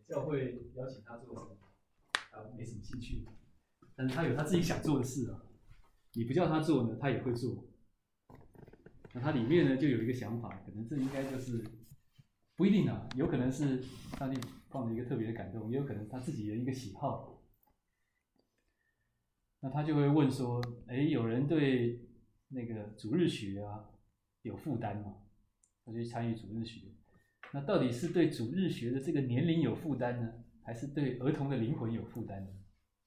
教会邀请他做什么，他没什么兴趣，但是他有他自己想做的事啊。你不叫他做呢，他也会做。那他里面呢就有一个想法，可能这应该就是不一定啊，有可能是上帝放了一个特别的感动，也有可能是他自己的一个喜好。那他就会问说：“有人对那个主日学啊有负担吗？他就去参与主日学。那到底是对主日学的这个年龄有负担呢，还是对儿童的灵魂有负担呢？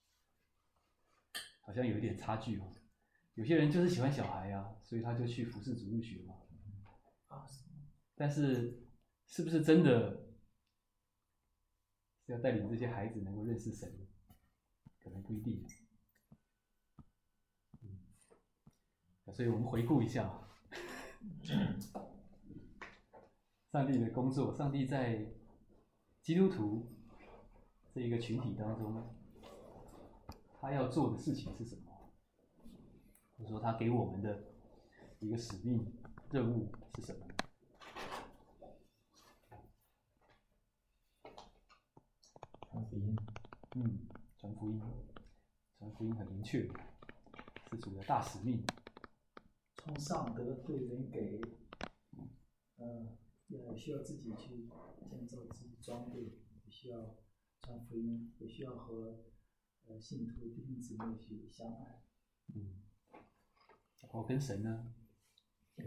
好像有一点差距哦。有些人就是喜欢小孩啊，所以他就去服侍主日学嘛。但是是不是真的是要带领这些孩子能够认识神呢？可能不一定。所以我们回顾一下上帝的工作，上帝在基督徒这一个群体当中，他要做的事情是什么？或者说他给我们的一个使命任务是什么？ 传福音。 传福音，传福音很明确，是主的大使命。 从上得对人给，也需要自己去建造自己装备，也需要传福音，也需要和信徒弟兄姊妹去相爱。 然后跟神呢，对，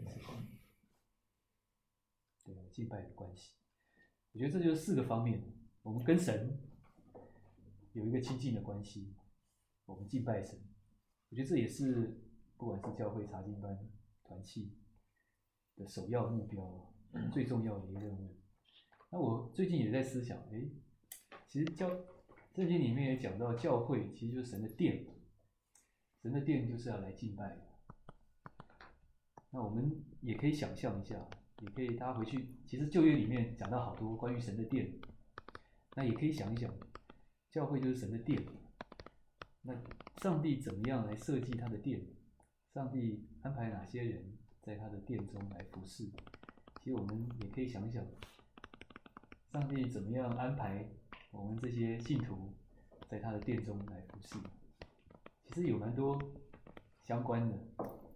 敬拜的关系。我觉得这就是4个方面。我们跟神有一个亲近的关系，我们敬拜神。我觉得这也是不管是教会查经班、团契的首要目标，最重要的一个任务。那我最近也在思想，其实圣经里面也讲到，教会其实就是神的殿，神的殿就是要来敬拜的。那我们也可以想象一下，也可以大家回去，其实旧约里面讲到好多关于神的殿，那也可以想一想，教会就是神的殿。那上帝怎么样来设计他的殿？上帝安排哪些人在他的殿中来服侍？其实我们也可以想想，上帝怎么样安排我们这些信徒在他的殿中来服侍？其实有蛮多相关的。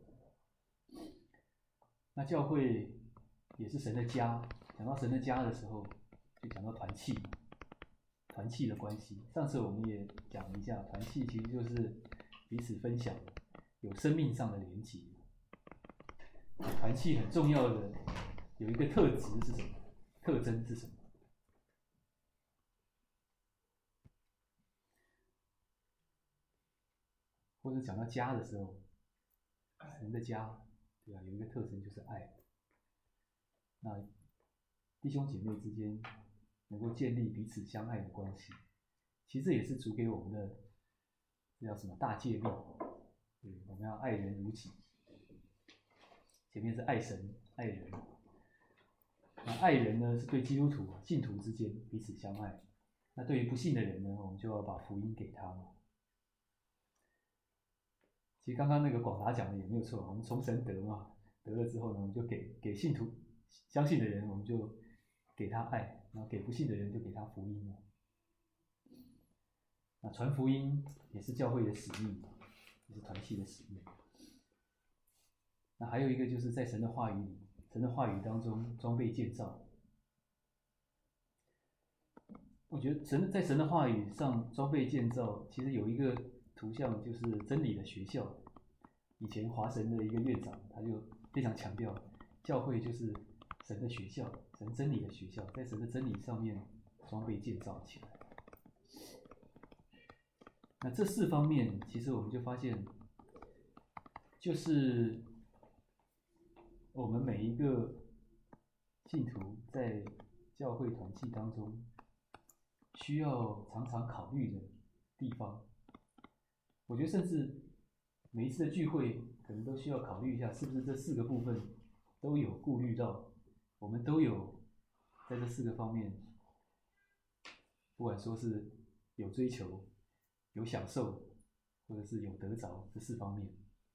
那教会也是神的家，讲到神的家的时候，就讲到团契，团契的关系。上次我们也讲了一下，团契其实就是彼此分享，有生命上的连结。团契很重要的有一个特质是什么？特征是什么？或者讲到家的时候，神的家，对吧？有一个特征就是爱。那弟兄姐妹之间能够建立彼此相爱的关系，其实这也是主给我们的，这叫什么大诫命？对，我们要爱人如己。前面是爱神、爱人。那爱人呢，是对基督徒、信徒之间彼此相爱。那对于不信的人呢，我们就要把福音给他嘛。其实刚刚那个广达讲的也没有错，我们从神得嘛，得了之后呢，我们就给信徒、相信的人，我们就给他爱，然后给不信的人就给他福音嘛。那传福音也是教会的使命，也是团契的使命。那还有一个就是在神的话语里，神的话语当中装备建造。我觉得在神的话语上装备建造，其实有一个图像，就是真理的学校。以前华神的一个院长，他就非常强调，教会就是神的学校，神真理的学校，在神的真理上面装备建造起来。那这4方面，其实我们就发现，就是我们每一个信徒在教会团契当中需要常常考虑的地方。我觉得甚至每一次的聚会可能都需要考虑一下，是不是这4个部分都有顾虑到，我们都有在这4个方面，不管说是有追求、有享受，或者是有得着，这4方面。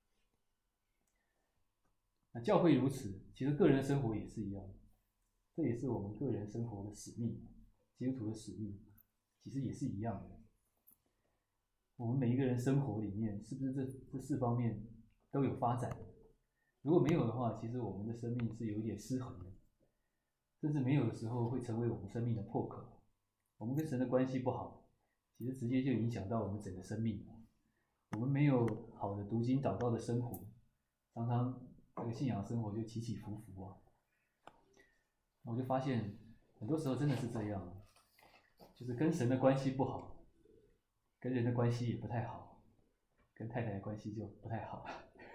那教会如此，其实个人的生活也是一样，这也是我们个人生活的使命，基督徒的使命。 其实也是一样的。我们每一个人生活里面，是不是这4方面都有发展？如果没有的话，其实我们的生命是有一点失衡的，甚至没有的时候会成为我们生命的破口。我们跟神的关系不好，其实直接就影响到我们整个生命。我们没有好的读经祷告的生活，常常这个信仰生活就起起伏伏啊。我就发现很多时候真的是这样，就是跟神的关系不好，跟人的关系也不太好，跟太太的关系就不太好，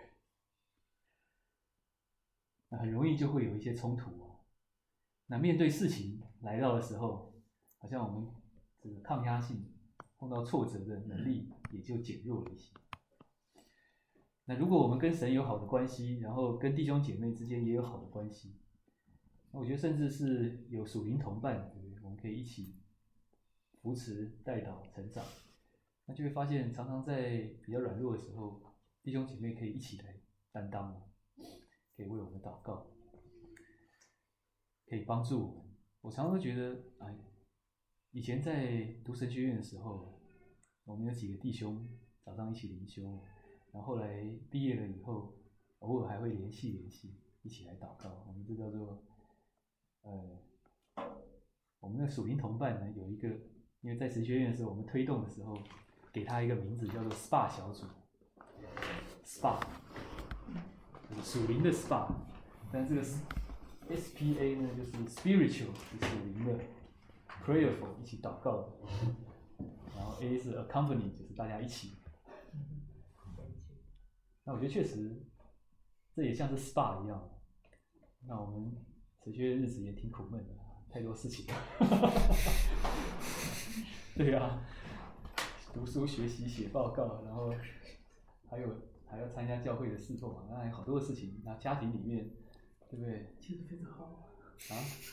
那很容易就会有一些冲突啊。那面对事情来到的时候，好像我们这个抗压性碰到挫折的能力也就减弱了一些。那如果我们跟神有好的关系，然后跟弟兄姐妹之间也有好的关系，那我觉得甚至是有属灵同伴，对不对？我们可以一起扶持、带导、成长，那就会发现常常在比较软弱的时候，弟兄姐妹可以一起来担当，可以为我们祷告，可以帮助我们。我常常都觉得，以前在读神学院的时候，我们有几个弟兄早上一起灵修，然后后来毕业了以后，偶尔还会联系，一起来祷告。我们这叫做，我们的属灵同伴呢有一个，因为在神学院的时候，我们推动的时候，给他一个名字叫做 SPA 小组 ，SPA， 属灵的 SPA， 但这个 SPA 呢就是 spiritual， 是属灵的 ，prayerful 一起祷告的，然后 A 是 accompany， 就是大家一起。那我觉得确实，这也像是 SPA 一样。那我们神学院日子也挺苦闷的，太多事情。对啊，读书、学习、写报告，然后还要参加教会的侍奉，那还有好多的事情。那家庭里面，对不对？ 其实非常好啊，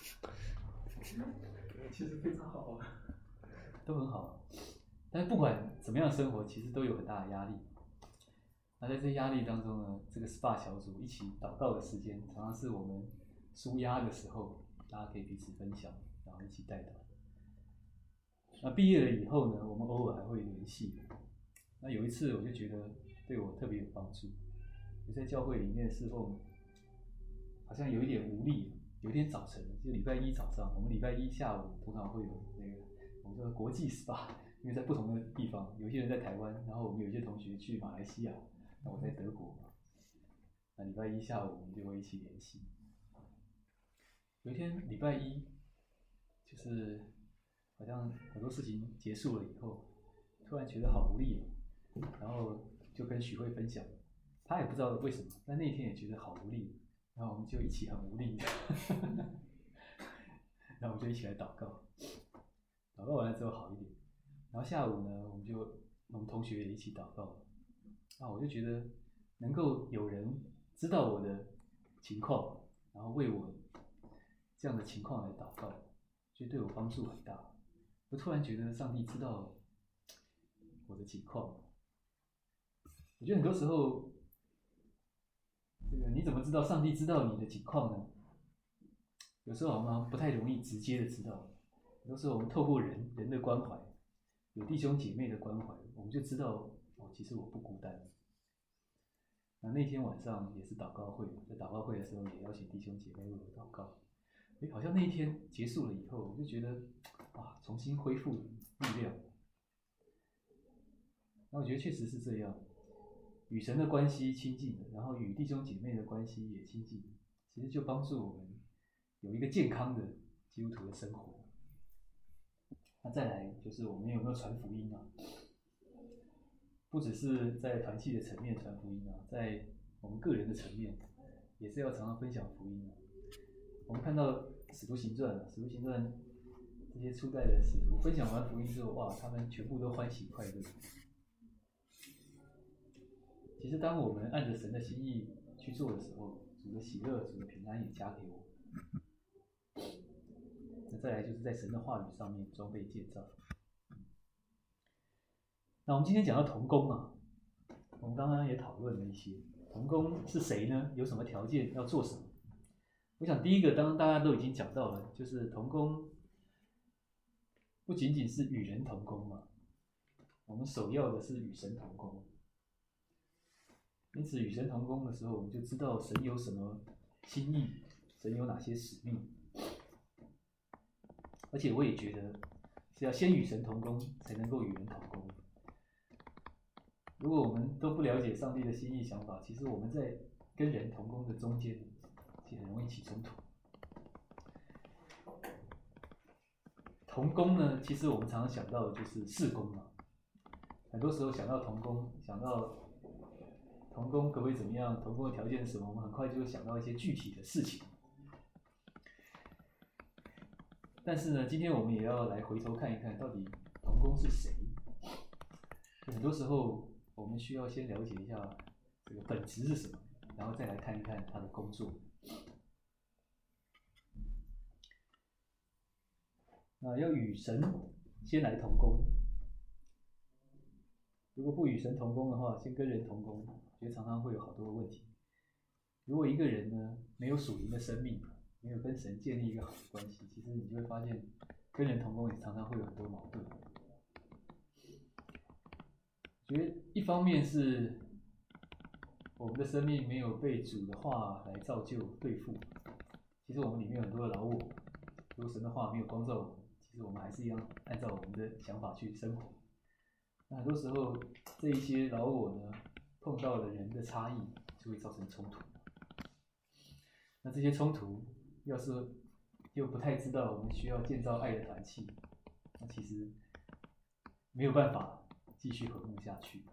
其实非常好都很好。但是不管怎么样生活，其实都有很大的压力。那在这些压力当中呢，这个 SPA 小组一起祷告的时间，常常是我们抒压的时候，大家可以彼此分享，然后一起带祷。那毕业了以后呢，我们偶尔还会联系。那有一次我就觉得对我特别有帮助，就在教会里面侍奉，好像有一点无力。有一天早晨，就礼拜一早上，我们礼拜一下午通常会有那个我们说国际 SPA， 因为在不同的地方，有些人在台湾，然后我们有些同学去马来西亚，那我在德国嘛。那礼拜一下午我们就会一起联系。有一天礼拜一，就是好像很多事情结束了以后，突然觉得好无力哦，然后就跟许慧分享，他也不知道为什么，但那天也觉得好无力，然后我们就一起很无力，然后我们就一起来祷告，祷告完了之后好一点，然后下午呢，我们同学也一起祷告，那我就觉得能够有人知道我的情况，然后为我这样的情况来祷告，就对我帮助很大。我突然觉得上帝知道我的情况。我觉得很多时候，这个你怎么知道上帝知道你的情况呢？有时候我们不太容易直接的知道，有的时候我们透过人的关怀，有弟兄姐妹的关怀，我们就知道其实我不孤单。那天晚上也是祷告会，在祷告会的时候也邀请弟兄姐妹为我祷告。好像那一天结束了以后，我就觉得重新恢复力量。那我觉得确实是这样，与神的关系亲近的，然后与弟兄姐妹的关系也亲近，其实就帮助我们有一个健康的基督徒的生活。那再来就是我们有没有传福音啊？不只是在团契的层面传福音啊，在我们个人的层面，也是要常常分享福音啊。我们看到使徒行传这些初代的使徒分享完福音之后，他们全部都欢喜快乐。其实当我们按着神的心意去做的时候，主的喜乐、主的平安也加给我们。那再来就是在神的话语上面装备建造。那我们今天讲到同工啊，我们刚刚也讨论了一些，同工是谁呢？有什么条件？要做什么？我想第一个，当然大家都已经讲到了，就是同工不仅仅是与人同工嘛，我们首要的是与神同工。因此，与神同工的时候，我们就知道神有什么心意，神有哪些使命。而且，我也觉得是要先与神同工，才能够与人同工。如果我们都不了解上帝的心意想法，其实我们在跟人同工的中间，其实很容易起冲突。同工呢，其实我们常常想到的就是事工嘛。很多时候想到同工，想到同工可不可以怎么样，同工的条件是什么，我们很快就会想到一些具体的事情。但是呢，今天我们也要来回头看一看，到底同工是谁。很多时候，我们需要先了解一下这个本质是什么，然后再来看一看他的工作。要与神先来同工。如果不与神同工的话，先跟人同工，我觉得常常会有好多的问题。如果一个人呢没有属灵的生命，没有跟神建立一个好的关系，其实你就会发现，跟人同工也常常会有很多矛盾。觉得一方面是我们的生命没有被主的话来造就对付，其实我们里面有很多的老我，如果神的话没有光照我们，其实我们还是一样按照我们的想法去生活。那很多时候这一些老我呢，碰到了人的差异，就会造成冲突。那这些冲突要是又不太知道我们需要建造爱的团契，那其实没有办法继续和睦下去。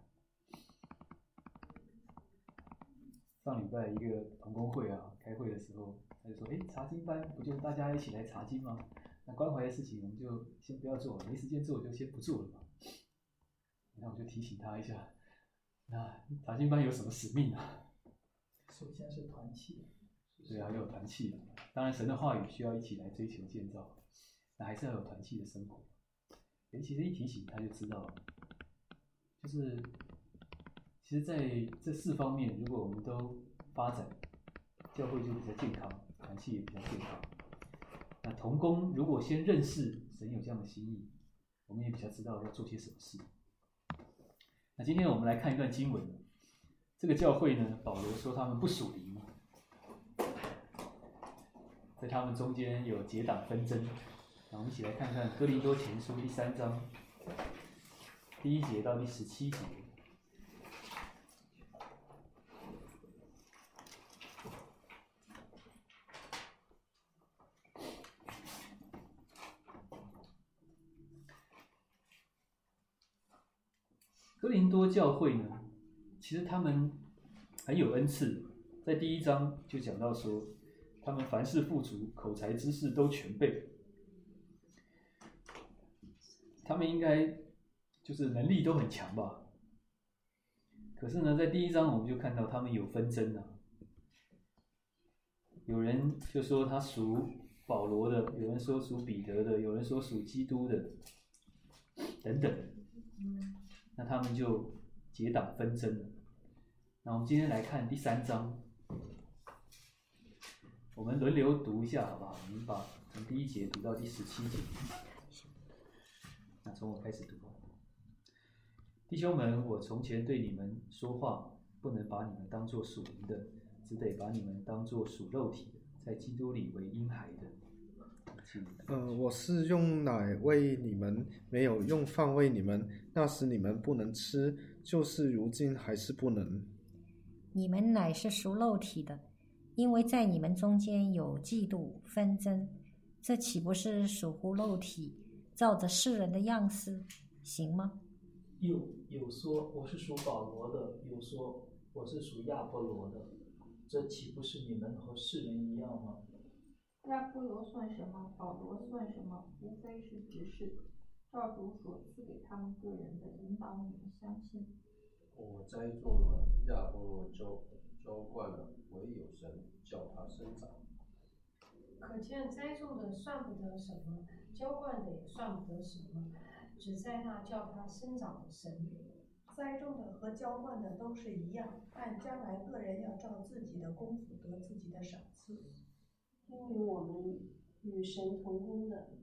上礼拜一个同工会啊，开会的时候，他就说：“查经班不就是大家一起来查经吗？那关怀的事情我们就先不要做了，没时间做就先不做了嘛。”那我就提醒他一下，那查经班有什么使命啊？ 首先是团契。 对啊，要有团契。当然，神的话语需要一起来追求建造，那还是要有团契的生活。其实一提醒他就知道了，就是其实在这4方面，如果我们都发展，教会就比较健康，团契也比较健康。那同工如果先认识神有这样的心意，我们也比较知道要做些什么事。那今天我们来看一段经文，这个教会呢，保罗说他们不属灵，在他们中间有结党纷争。那我们一起来看看哥林多前书第3章第1节到第17节。哥林多教会呢，其实他们很有恩赐，在第1章就讲到说，他们凡事富足，口才知识都全备，他们应该就是能力都很强吧。可是呢，在第1章我们就看到他们有纷争啊，有人就说他属保罗的，有人说属彼得的，有人说属基督的，等等。那他们就结党纷争了。那我们今天来看第3章，我们轮流读一下，好不好？我们把从第1节读到第17节。那从我开始读。弟兄们，我从前对你们说话，不能把你们当作属灵的，只得把你们当作属肉体的，在基督里为婴孩的。 我是用奶喂你们，没有用饭喂你们。那时你们不能吃，就是如今还是不能。 你们乃是属肉体的，因为在你们中间有嫉妒纷争，这岂不是属乎肉体，照着世人的样式行吗？ 有说我是属保罗的，有说我是属亚波罗的，这岂不是你们和世人一样吗？ 亚波罗算什么？保罗算什么？无非是执事，照主所赐给他们个人的，引导你们相信。 我栽种了，亚波罗浇灌了，唯有神叫它生长。 可见栽种的算不得什么，浇灌的也算不得什么，只在那叫它生长的神。 栽种的和浇灌的都是一样，但将来个人要照自己的功夫得自己的赏赐。 因为我们与神同工的，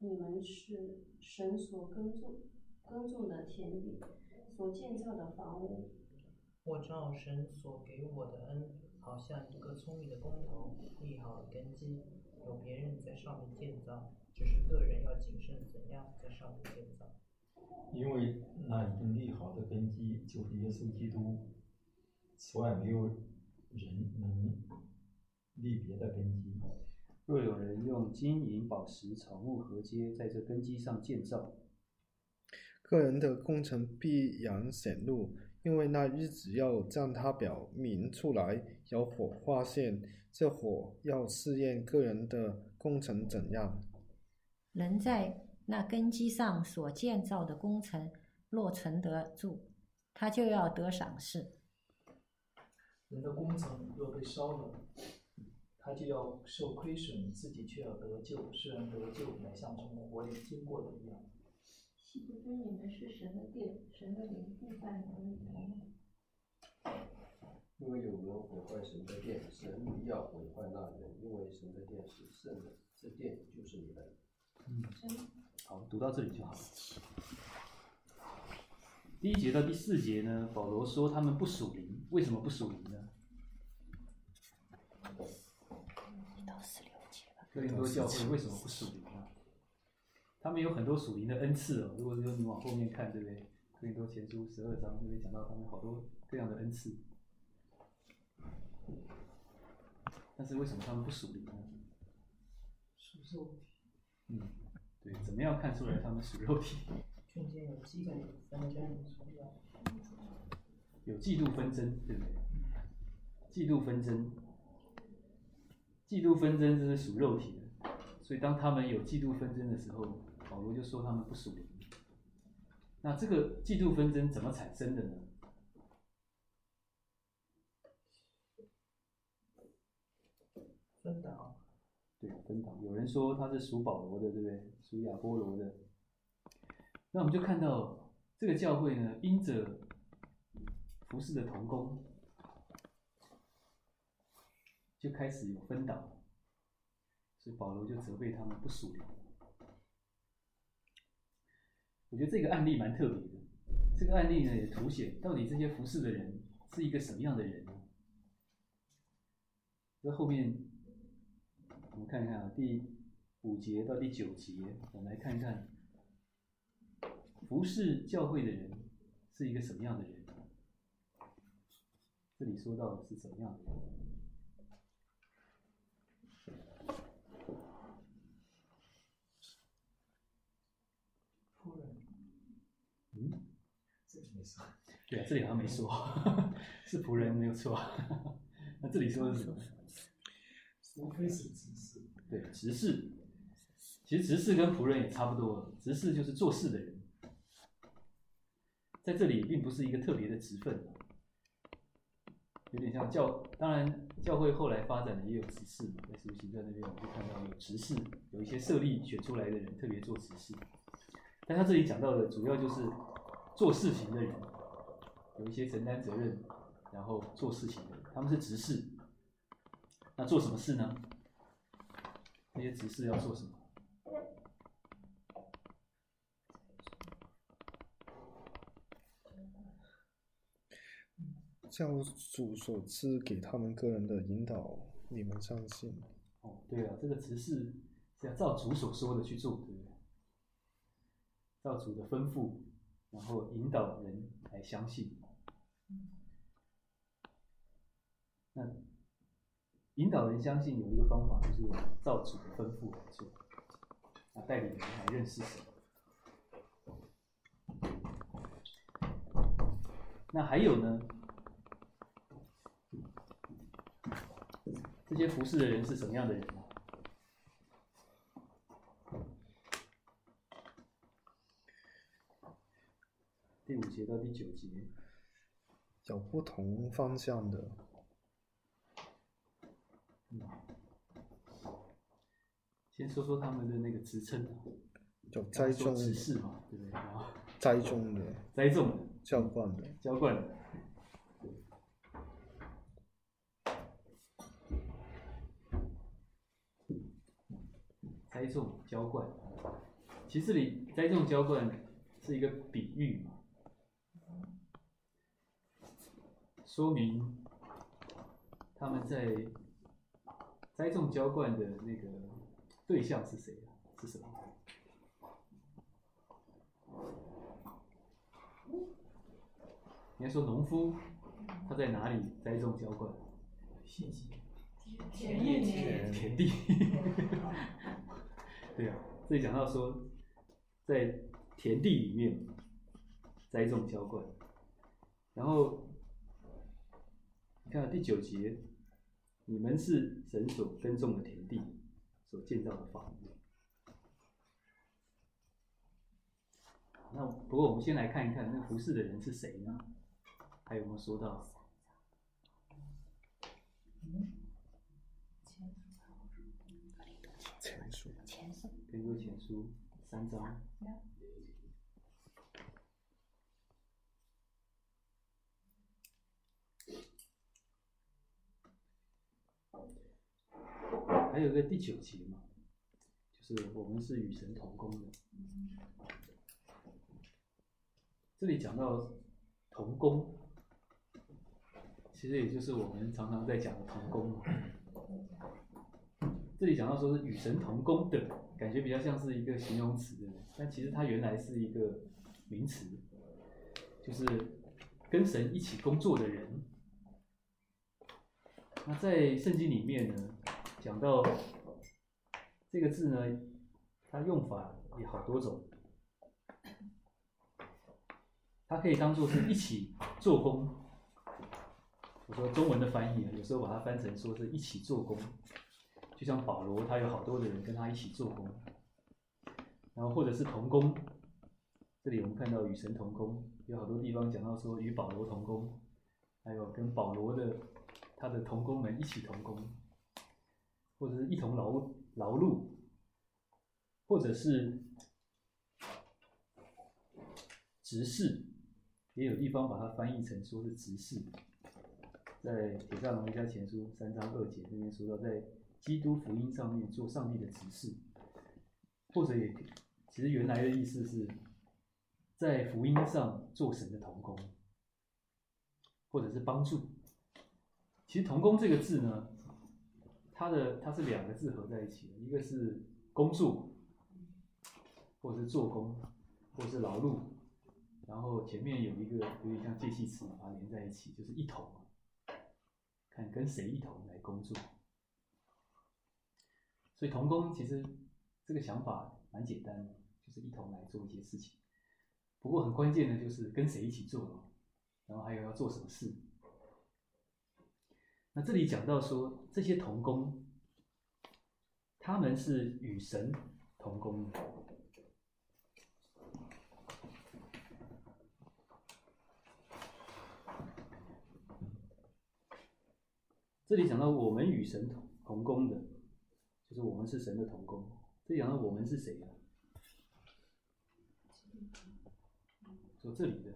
你们是神所耕种的田地，所建造的房屋。 我照神所给我的恩，好像一个聪明的工头立好了根基，有别人在上面建造，只是个人要谨慎怎样在上面建造。 因为那已经立好的根基就是耶稣基督，此外没有人能立别的根基。 若有人用金银宝石、草木禾秸在这根基上建造， 个人的工程必然显露，因为那日子要将它表明出来，有火发现，这火要试验个人的工程怎样。 人在那根基上所建造的工程，若存得住，他就要得赏识。 人的工程若被烧了，他就要受亏损，自己却要得救。世人得救，乃像从火里经过的一样。 岂不知你们是神的殿，神的灵必在你们里头吗？ 因为有人毁坏神的殿，神必要毁坏那人，因为神的殿是圣的，这殿就是你们。 好，读到这里就好了。第1节到第4节呢，保罗说他们不属灵，为什么不属灵呢？哥林多教会为什么不属灵呢？他们有很多属灵的恩赐哦。如果说你往后面看，对不对？哥林多前书12章那边讲到他们好多各样的恩赐，但是为什么他们不属灵呢？ 属肉体。 对，怎么样看出来他们属肉体？ 中间有嫉妒纷争， 有嫉妒纷争，对不对？嫉妒纷争，嫉妒纷争这是属肉体的，所以当他们有嫉妒纷争的时候，保罗就说他们不属灵。那这个嫉妒纷争怎么产生的呢？ 分党。 对，分党。有人说他是属保罗的，对不对？属亚波罗的。那我们就看到这个教会呢，因着服事的同工，就开始有分党，所以保罗就责备他们不属灵。我觉得这个案例蛮特别的。这个案例呢，也凸显到底这些服事的人是一个什么样的人呢？这后面我们看一看第5节到第9节，我们来看看服事教会的人是一个什么样的人。这里说到的是怎么样的人？ 仆人。这里没说。 对啊，这里好像没说，是仆人没有错。那这里说的是什么？ 无非是执事。 对，执事。其实执事跟仆人也差不多，执事就是做事的人，在这里并不是一个特别的职分，有点像当然教会后来发展的也有执事嘛，在使徒行传那边我们就看到有执事，有一些设立选出来的人特别做执事，但他这里讲到的主要就是做事情的人，有一些承担责任，然后做事情的人，他们是执事。那做什么事呢？这些执事要做什么？ 教主所赐给他们个人的引导，你们相信。 对啊，这个执事是要照主所说的去做，对不对？照主的吩咐，然后引导人来相信。那引导人相信有一个方法，就是照主的吩咐来做，带领人来认识神。那还有呢？这些服侍的人是什么样的人呢？第5节到第9节， 有不同方向的。 先说说他们的那个职称， 有栽种执事嘛，对不对？然后栽种的，浇灌的， 浇灌的。栽种、浇灌， 其实这里栽种浇灌是一个比喻嘛，说明他们在栽种浇灌的那个对象是谁啊？是什么？应该说农夫他在哪里栽种浇灌？ 信息。 田地。对啊，这里讲到说，在田地里面栽种浇灌，然后你看第9节，你们是神所耕种的田地，所建造的房屋。那不过我们先来看一看，那个服侍的人是谁呢？还有没有说到？哥林多前书3章。还有一个第9节嘛，就是我们是与神同工的。这里讲到同工，其实也就是我们常常在讲的同工嘛。这里讲到说是与神同工的，感觉比较像是一个形容词，对不对？但其实它原来是一个名词，就是跟神一起工作的人。那在圣经里面呢，讲到这个字呢，它用法也好多种。它可以当作是一起做工。我说中文的翻译，有时候把它翻成说是一起做工。就像保罗，他有好多的人跟他一起做工，然后或者是同工。这里我们看到与神同工，有好多地方讲到说与保罗同工，还有跟保罗的他的同工们一起同工，或者是一同劳碌，或者是执事，也有地方把它翻译成说是执事。在帖撒罗尼迦前书3章2节那边说到，在基督福音上面做上帝的执事，或者也其实原来的意思是在福音上做神的同工，或者是帮助。其实同工这个字呢，它是2个字合在一起的，一个是工作，或者是做工，或者是劳碌，然后前面有一个有点像介系词把它连在一起，就是一同，看跟谁一同来工作。所以同工其实这个想法蛮简单的，就是一同来做一些事情。不过很关键的就是跟谁一起做，然后还有要做什么事。那这里讲到说这些同工，他们是与神同工的。这里讲到我们与神同工的，就是我们是神的同工。这里讲到我们是谁啊？说这里的，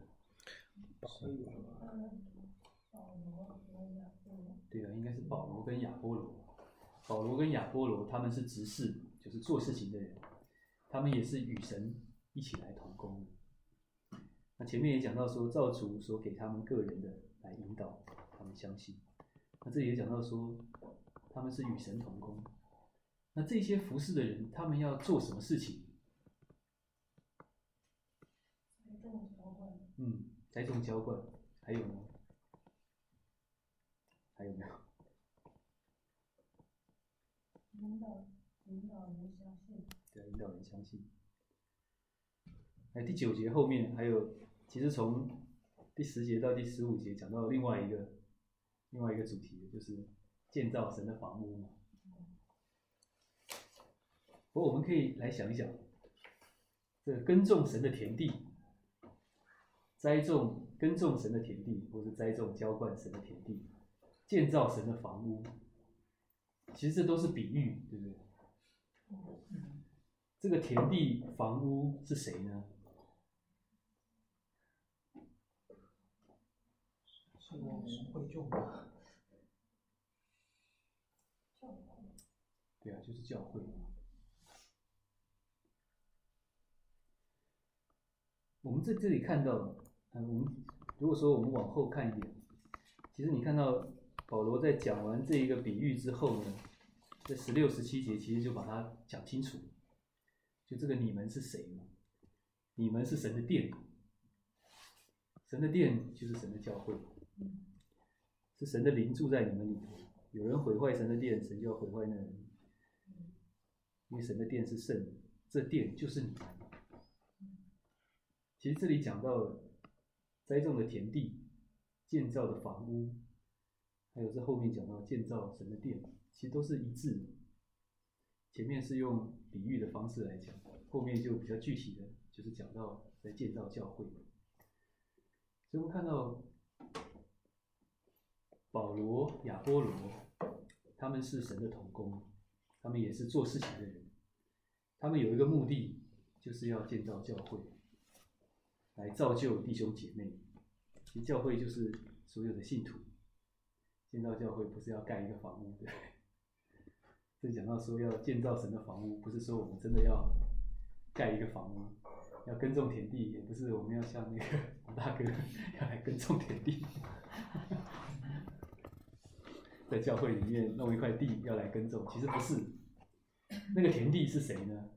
对啊，应该是保罗跟亚波罗。保罗跟亚波罗他们是执事，就是做事情的人，他们也是与神一起来同工的。那前面也讲到说，造主所给他们个人的来引导他们相信。那这里也讲到说，他们是与神同工。那这些服侍的人，他们要做什么事情？栽种浇灌，还有呢？还有没有？ 引导人相信。 对，引导人相信。第9节后面还有，其实从第10节到第15节讲到另外一个主题，就是建造神的房屋嘛。不过我们可以来想一想，这个耕种神的田地，耕种神的田地，或是栽种浇灌神的田地，建造神的房屋，其实这都是比喻，对不对？这个田地房屋是谁呢？ 是我们会众吧？ 对啊，就是教会。 我们在这里看到，我们如果说我们往后看一点，其实你看到保罗在讲完这一个比喻之后呢，在16、17节其实就把它讲清楚，就这个你们是谁嘛？你们是神的殿，神的殿就是神的教会，是神的灵住在你们里头。有人毁坏神的殿，神就要毁坏那人，因为神的殿是圣的，这殿就是你们。其实这里讲到栽种的田地、建造的房屋，还有这后面讲到建造神的殿，其实都是一致的。前面是用比喻的方式来讲，后面就比较具体的，就是讲到在建造教会。所以我们看到保罗、亚波罗，他们是神的同工，他们也是做事情的人，他们有一个目的，就是要建造教会，来造就弟兄姐妹。其实教会就是所有的信徒，建造教会不是要盖一个房屋，对不对？这讲到说要建造神的房屋，不是说我们真的要盖一个房屋，要耕种田地，也不是我们要像那个王大哥要来耕种田地，在教会里面弄一块地要来耕种，其实不是。那个田地是谁呢？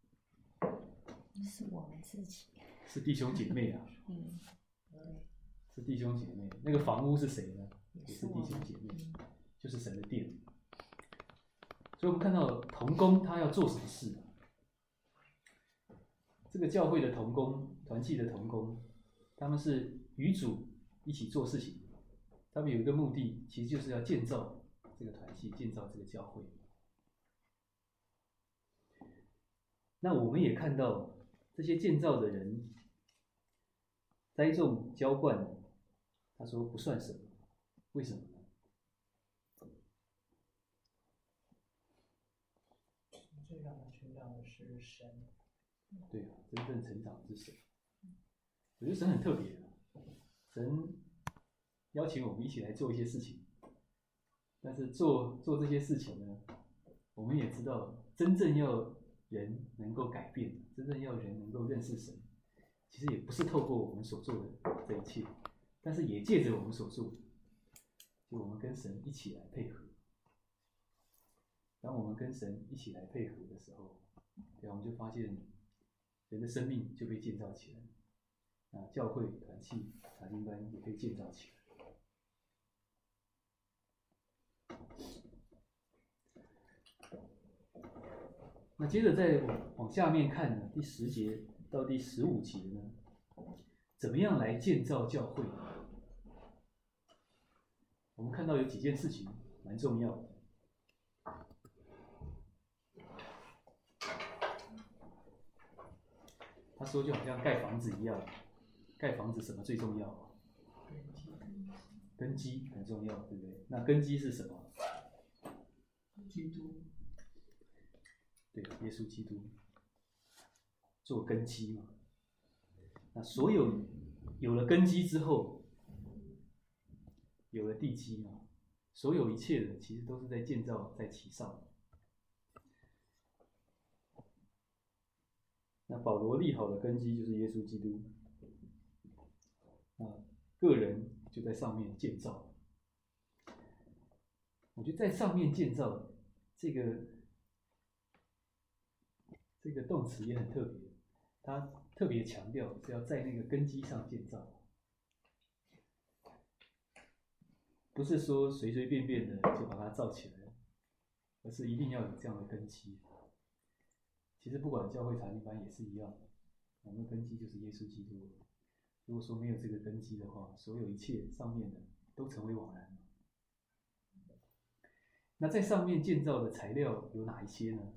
是我们自己， 是弟兄姐妹啊。是弟兄姐妹。那个房屋是谁呢？也是弟兄姐妹，就是神的殿。所以我们看到同工他要做什么事？这个教会的同工、团契的同工，他们是与主一起做事情。他们有一个目的，其实就是要建造这个团契，建造这个教会。那我们也看到这些建造的人，栽种、浇灌，他说不算什么，为什么呢？ 最让他成长的是神。 对啊，真正成长是神。我觉得神很特别，神邀请我们一起来做一些事情，但是做这些事情呢，我们也知道，真正要人能够改变，真正要人能够认识神，其实也不是透过我们所做的这一切，但是也借着我们所做的，就我们跟神一起来配合。当我们跟神一起来配合的时候，对，我们就发现人的生命就被建造起来，那教会、团契、查经班也被建造起来。那接着再往下面看呢，第10节到第15节呢，怎么样来建造教会？我们看到有几件事情蛮重要的。他说就好像盖房子一样，盖房子什么最重要？根基很重要，对不对？那根基是什么？ 基督。 对，耶稣基督做根基嘛。那所有了根基之后，有了地基嘛，所有一切的其实都是在建造在其上。那保罗立好的根基就是耶稣基督，个人就在上面建造。我觉得在上面建造这个动词也很特别，它特别强调是要在那个根基上建造，不是说随随便便的就把它造起来，而是一定要有这样的根基。其实不管教会查经班也是一样的，我们的根基就是耶稣基督。如果说没有这个根基的话，所有一切上面的都成为枉然。那在上面建造的材料有哪一些呢？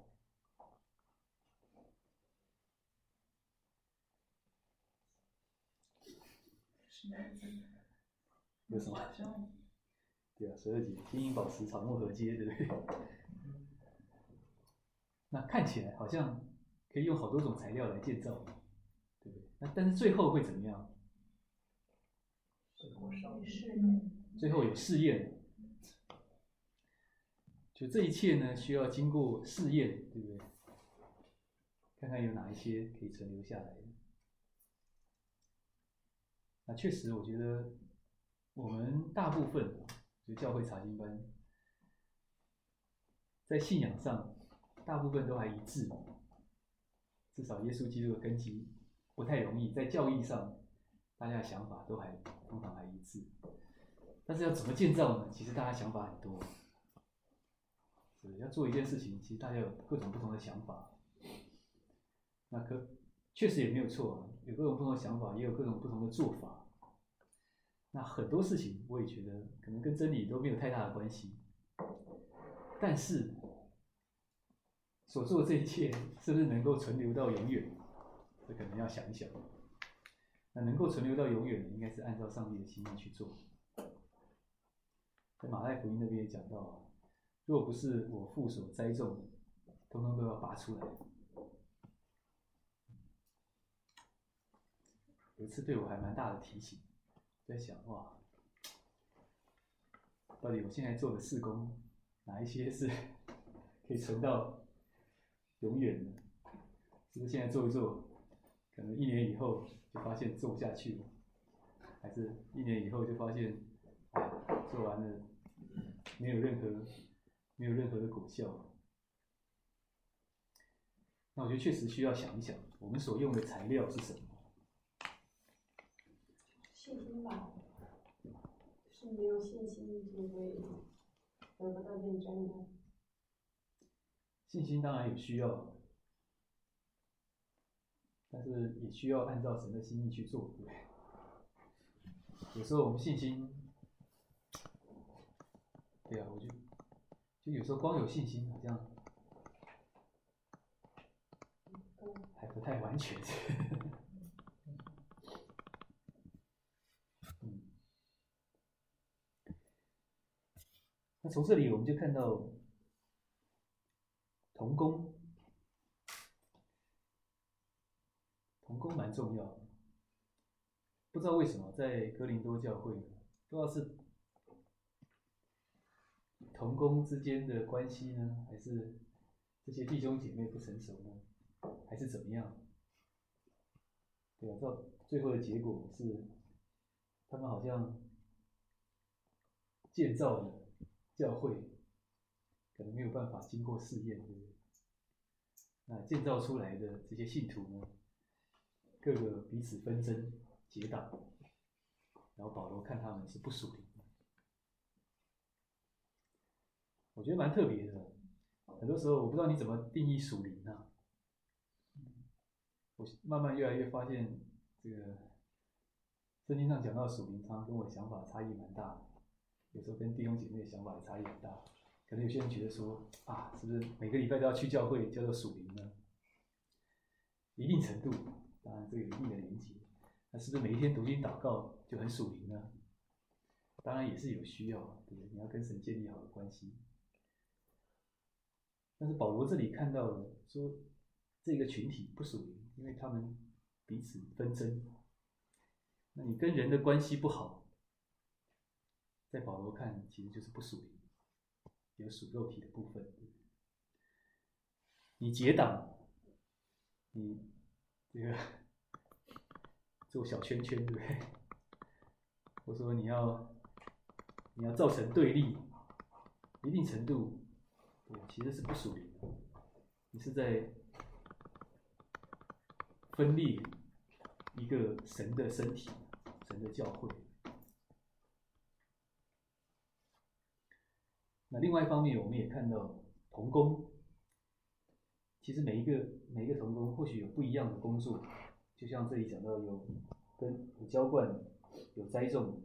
有什么？对啊，12节，金银宝石、草木禾秸，对不对？那看起来好像可以用好多种材料来建造，对不对？那但是最后会怎么样？最后有试验，就这一切呢，需要经过试验，对不对？看看有哪一些可以存留下来的。 那确实，我觉得我们大部分就教会查经班，在信仰上大部分都还一致，至少耶稣基督的根基不太容易。在教义上，大家的想法都还通常还一致。但是要怎么建造呢？其实大家想法很多，是要做一件事情，其实大家有各种不同的想法。那确实也没有错，有各种不同的想法，也有各种不同的做法。那很多事情我也觉得可能跟真理都没有太大的关系，但是所做的这一切是不是能够存留到永远，这可能要想一想。那能够存留到永远的，应该是按照上帝的心意去做。在马太福音那边也讲到，若不是我父所栽种的，通通都要拔出来。有一次对我还蛮大的提醒，在想哇，到底我现在做的事工，哪一些是可以存到永远的？是不是现在做一做，可能1年以后就发现做不下去了，还是1年以后就发现，做完了没有任何的果效？那我觉得确实需要想一想，我们所用的材料是什么？ 信心吧，是没有信心就会得不到认真的。 信心当然有需要，但是也需要按照神的心意去做，对不对？有时候我们信心，对啊，我就有时候光有信心好像还不太完全。那从这里我们就看到同工蛮重要的。不知道为什么在哥林多教会，不知道是同工之间的关系呢，还是这些弟兄姐妹不成熟呢，还是怎么样？对吧？到最后的结果是，他们好像建造了教会，可能没有办法经过试验，对不对？那建造出来的这些信徒呢，各个彼此纷争结党，然后保罗看他们是不属灵的，我觉得蛮特别的。很多时候我不知道你怎么定义属灵啊，我慢慢越来越发现，这个圣经上讲到属灵，常常跟我的想法差异蛮大的，有时候跟弟兄姐妹的想法也差异很大。可能有些人觉得说啊，是不是每个礼拜都要去教会叫做属灵呢？一定程度，当然这个有一定的连结。那是不是每一天读经祷告就很属灵呢？当然也是有需要，对不对？你要跟神建立好的关系。但是保罗这里看到了说，这个群体不属灵，因为他们彼此纷争。那你跟人的关系不好，在保罗看其实就是不属灵。有属肉体的部分，你结党，你这个做小圈圈，对不对？或者说你要造成对立，一定程度，对，其实是不属灵的。你是在分裂一个神的身体，神的教会。那另外一方面，我们也看到同工，其实每一个同工或许有不一样的工作，就像这里讲到有浇灌，有栽种。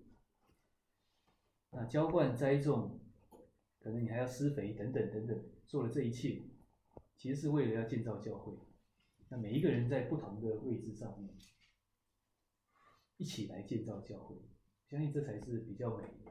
那浇灌、栽种，可能你还要施肥等等等等，做了这一切，其实是为了要建造教会。那每一个人在不同的位置上面，一起来建造教会，相信这才是比较美的。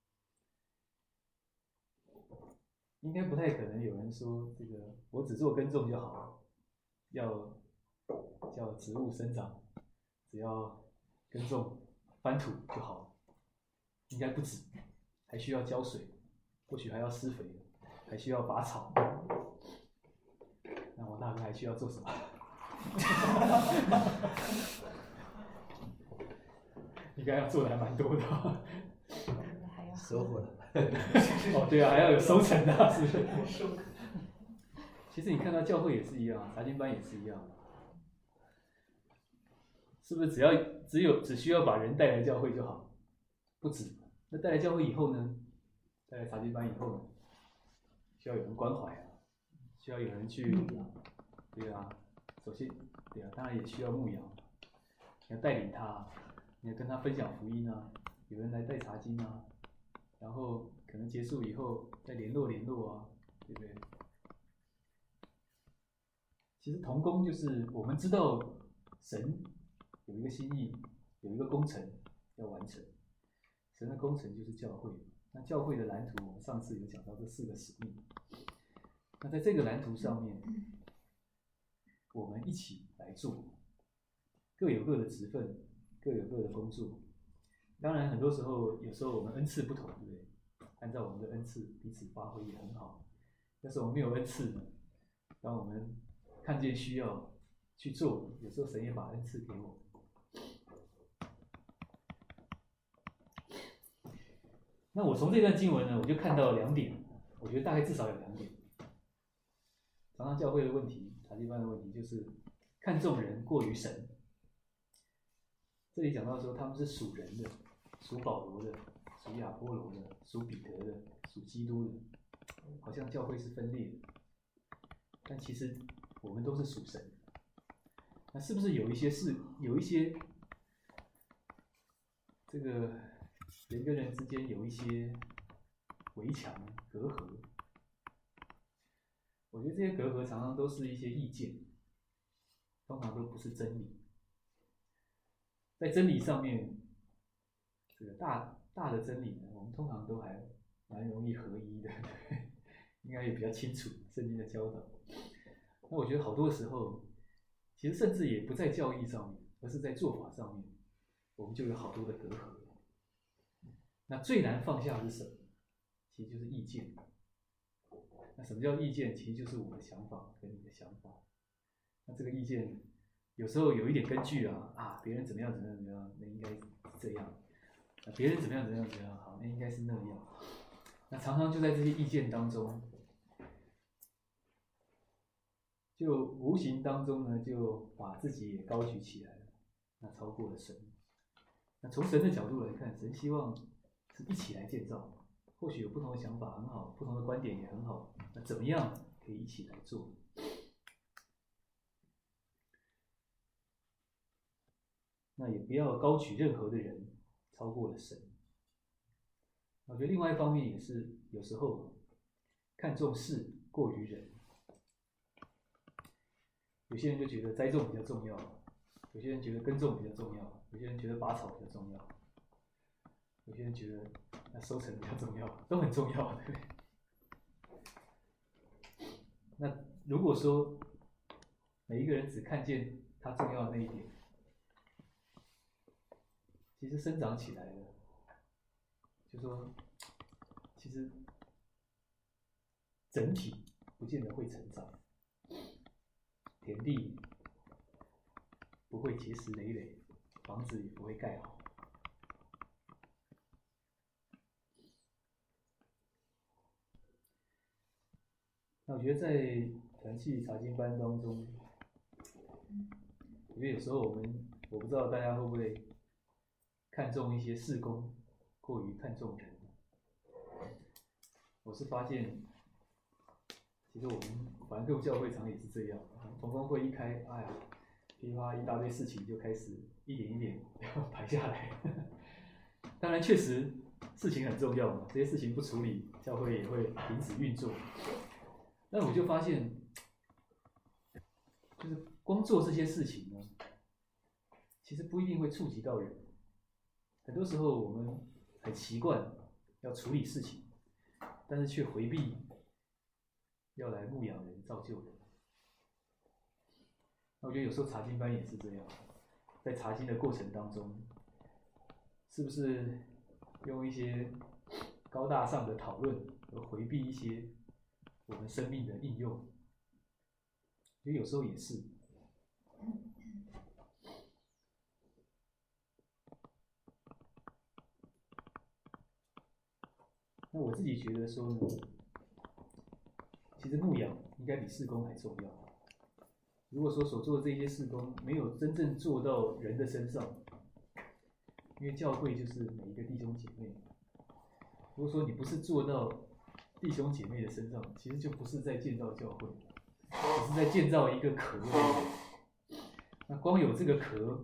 应该不太可能有人说这个我只做耕种就好了，要叫植物生长，只要耕种翻土就好了。应该不止，还需要浇水，或许还要施肥，还需要拔草。那王大哥还需要做什么？ 应该要做的还蛮多的、 还要收获了。 哦，对啊，还要有收成的、是不是？其实你看到教会也是一样，查经班也是一样，是不是只需要把人带来教会就好？不止。那带来教会以后呢？带来查经班以后呢？需要有人关怀啊，需要有人去，对啊，首先，对啊，当然也需要牧养，你要带领他，你要跟他分享福音啊，有人来带查经啊，然后可能结束以后再联络啊，对不对？其实同工就是我们知道神有一个心意，有一个工程要完成，神的工程就是教会。那教会的蓝图，我们上次有讲到这4个使命。那在这个蓝图上面，我们一起来做，各有各的职分，各有各的工作。当然，很多时候，有时候我们恩赐不同，对不对？按照我们的恩赐彼此发挥也很好。但是我们没有恩赐呢，当我们看见需要去做，有时候神也把恩赐给我。那我从这段经文呢，我就看到2点，我觉得大概至少有2点。常常教会的问题，查经班的问题，就是看重人过于神。这里讲到说他们是属人的，属保罗的，属亚波罗的，属彼得的，属基督的，好像教会是分裂的。但其实我们都是属神的。那是不是有一些这个人跟人之间有一些围墙隔阂？我觉得这些隔阂常常都是一些意见，通常都不是真理。在真理上面，这个大的真理呢，我们通常都还蛮容易合一的，对，应该也比较清楚圣经的教导。那我觉得好多时候，其实甚至也不在教义上面，而是在做法上面，我们就有好多的隔阂。那最难放下的是什么？其实就是意见。那什么叫意见？其实就是我的想法跟你的想法。那这个意见有时候有一点根据啊，别人怎么样，那应该是这样；别人怎么样，好，那应该是那样。那常常就在这些意见当中，就无形当中呢，就把自己也高举起来了，那超过了神。那从神的角度来看，神希望是一起来建造。或许有不同的想法很好，不同的观点也很好，那怎么样可以一起来做？那也不要高举任何的人超过了神。我觉得另外一方面也是有时候看重事过于人。有些人就觉得栽种比较重要，有些人觉得耕种比较重要，有些人觉得拔草比较重要，有些人觉得收成比较重要，都很重要，对不对？那如果说每一个人只看见他重要的那一点，其实生长起来了，就说其实整体不见得会成长，田地不会结实累累，房子也不会盖好。那我觉得在团契查经班当中，我觉得有时候我不知道大家会不会看重一些事工，过于看重人。我是发现，其实我们反正教会常也是这样，同工会一开，哎呀，噼里啪啦一大堆事情就开始一点一点要排下来。当然，确实事情很重要嘛，这些事情不处理，教会也会停止运作。但我就发现，就是光做这些事情呢，其实不一定会触及到人。很多时候我们很习惯要处理事情，但是却回避要来牧养人、造就人。那我觉得有时候查经班也是这样，在查经的过程当中，是不是用一些高大上的讨论而回避一些我们生命的应用？因为有时候也是。 那我自己觉得说呢，其实牧养应该比事工还重要。如果说所做的这些事工没有真正做到人的身上，因为教会就是每一个弟兄姐妹。如果说你不是做到弟兄姐妹的身上，其实就不是在建造教会，只是在建造一个壳。那光有这个壳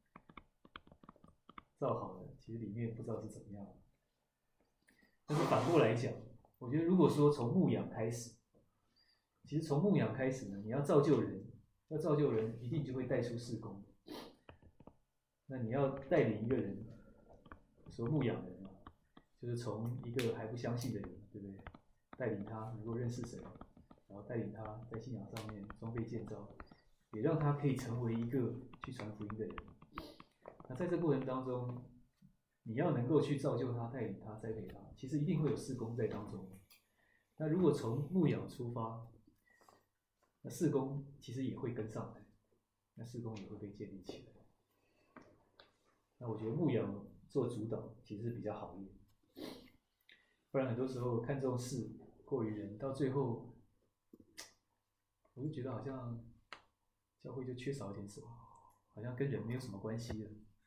造好了，其实里面不知道是怎么样。但是反过来讲，我觉得如果说从牧养开始，其实从牧养开始呢，你要造就人，一定就会带出事工。那你要带领一个人，说牧养人啊，就是从一个还不相信的人，对不对？带领他能够认识神，然后带领他在信仰上面装备建造，也让他可以成为一个去传福音的人。那在这过程当中，你要能够去造就他、带领他、栽培他，其实一定会有事工在当中。那如果从牧养出发，那事工其实也会跟上来，那事工也会被建立起来。那我觉得牧养做主导其实是比较好一点，不然很多时候看重事过于人，到最后我就觉得好像教会就缺少一点什么，好像跟人没有什么关系了。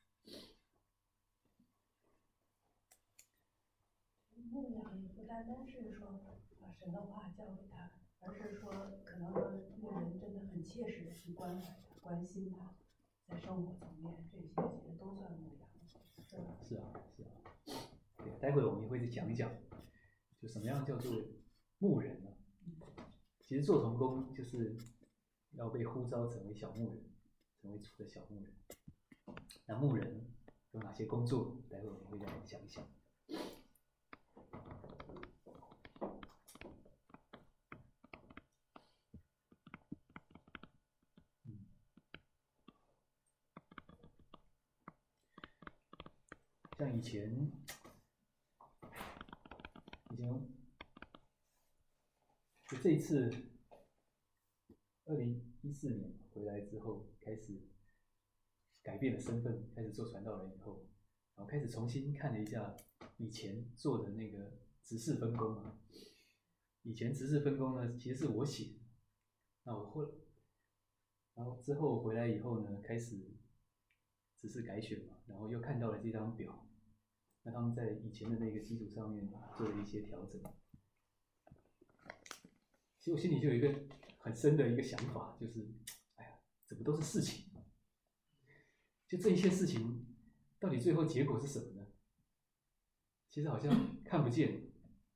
牧养也不单单是说把神的话教给他，而是说可能牧人真的很切实的去关怀他、关心他，在生活层面这些其实都算牧养，是吧？ 是啊，是啊。对，待会我们也会再讲一讲，就什么样叫做牧人呢？其实做同工就是要被呼召成为小牧人，成为主的小牧人。那牧人有哪些工作？待会我们会再讲一讲。像以前就这一次2014年回来之后，开始改变了身份，开始做传道人以后，然后开始重新看了一下以前做的那个职事分工啊。以前职事分工呢，其实是我写的，那然后之后回来以后呢，开始只是改选嘛，然后又看到了这张表，那他们在以前的那个基础上面做了一些调整。其实我心里就有一个很深的一个想法，就是，哎呀，怎么都是事情？就这一切事情，到底最后结果是什么呢？其实好像看不见。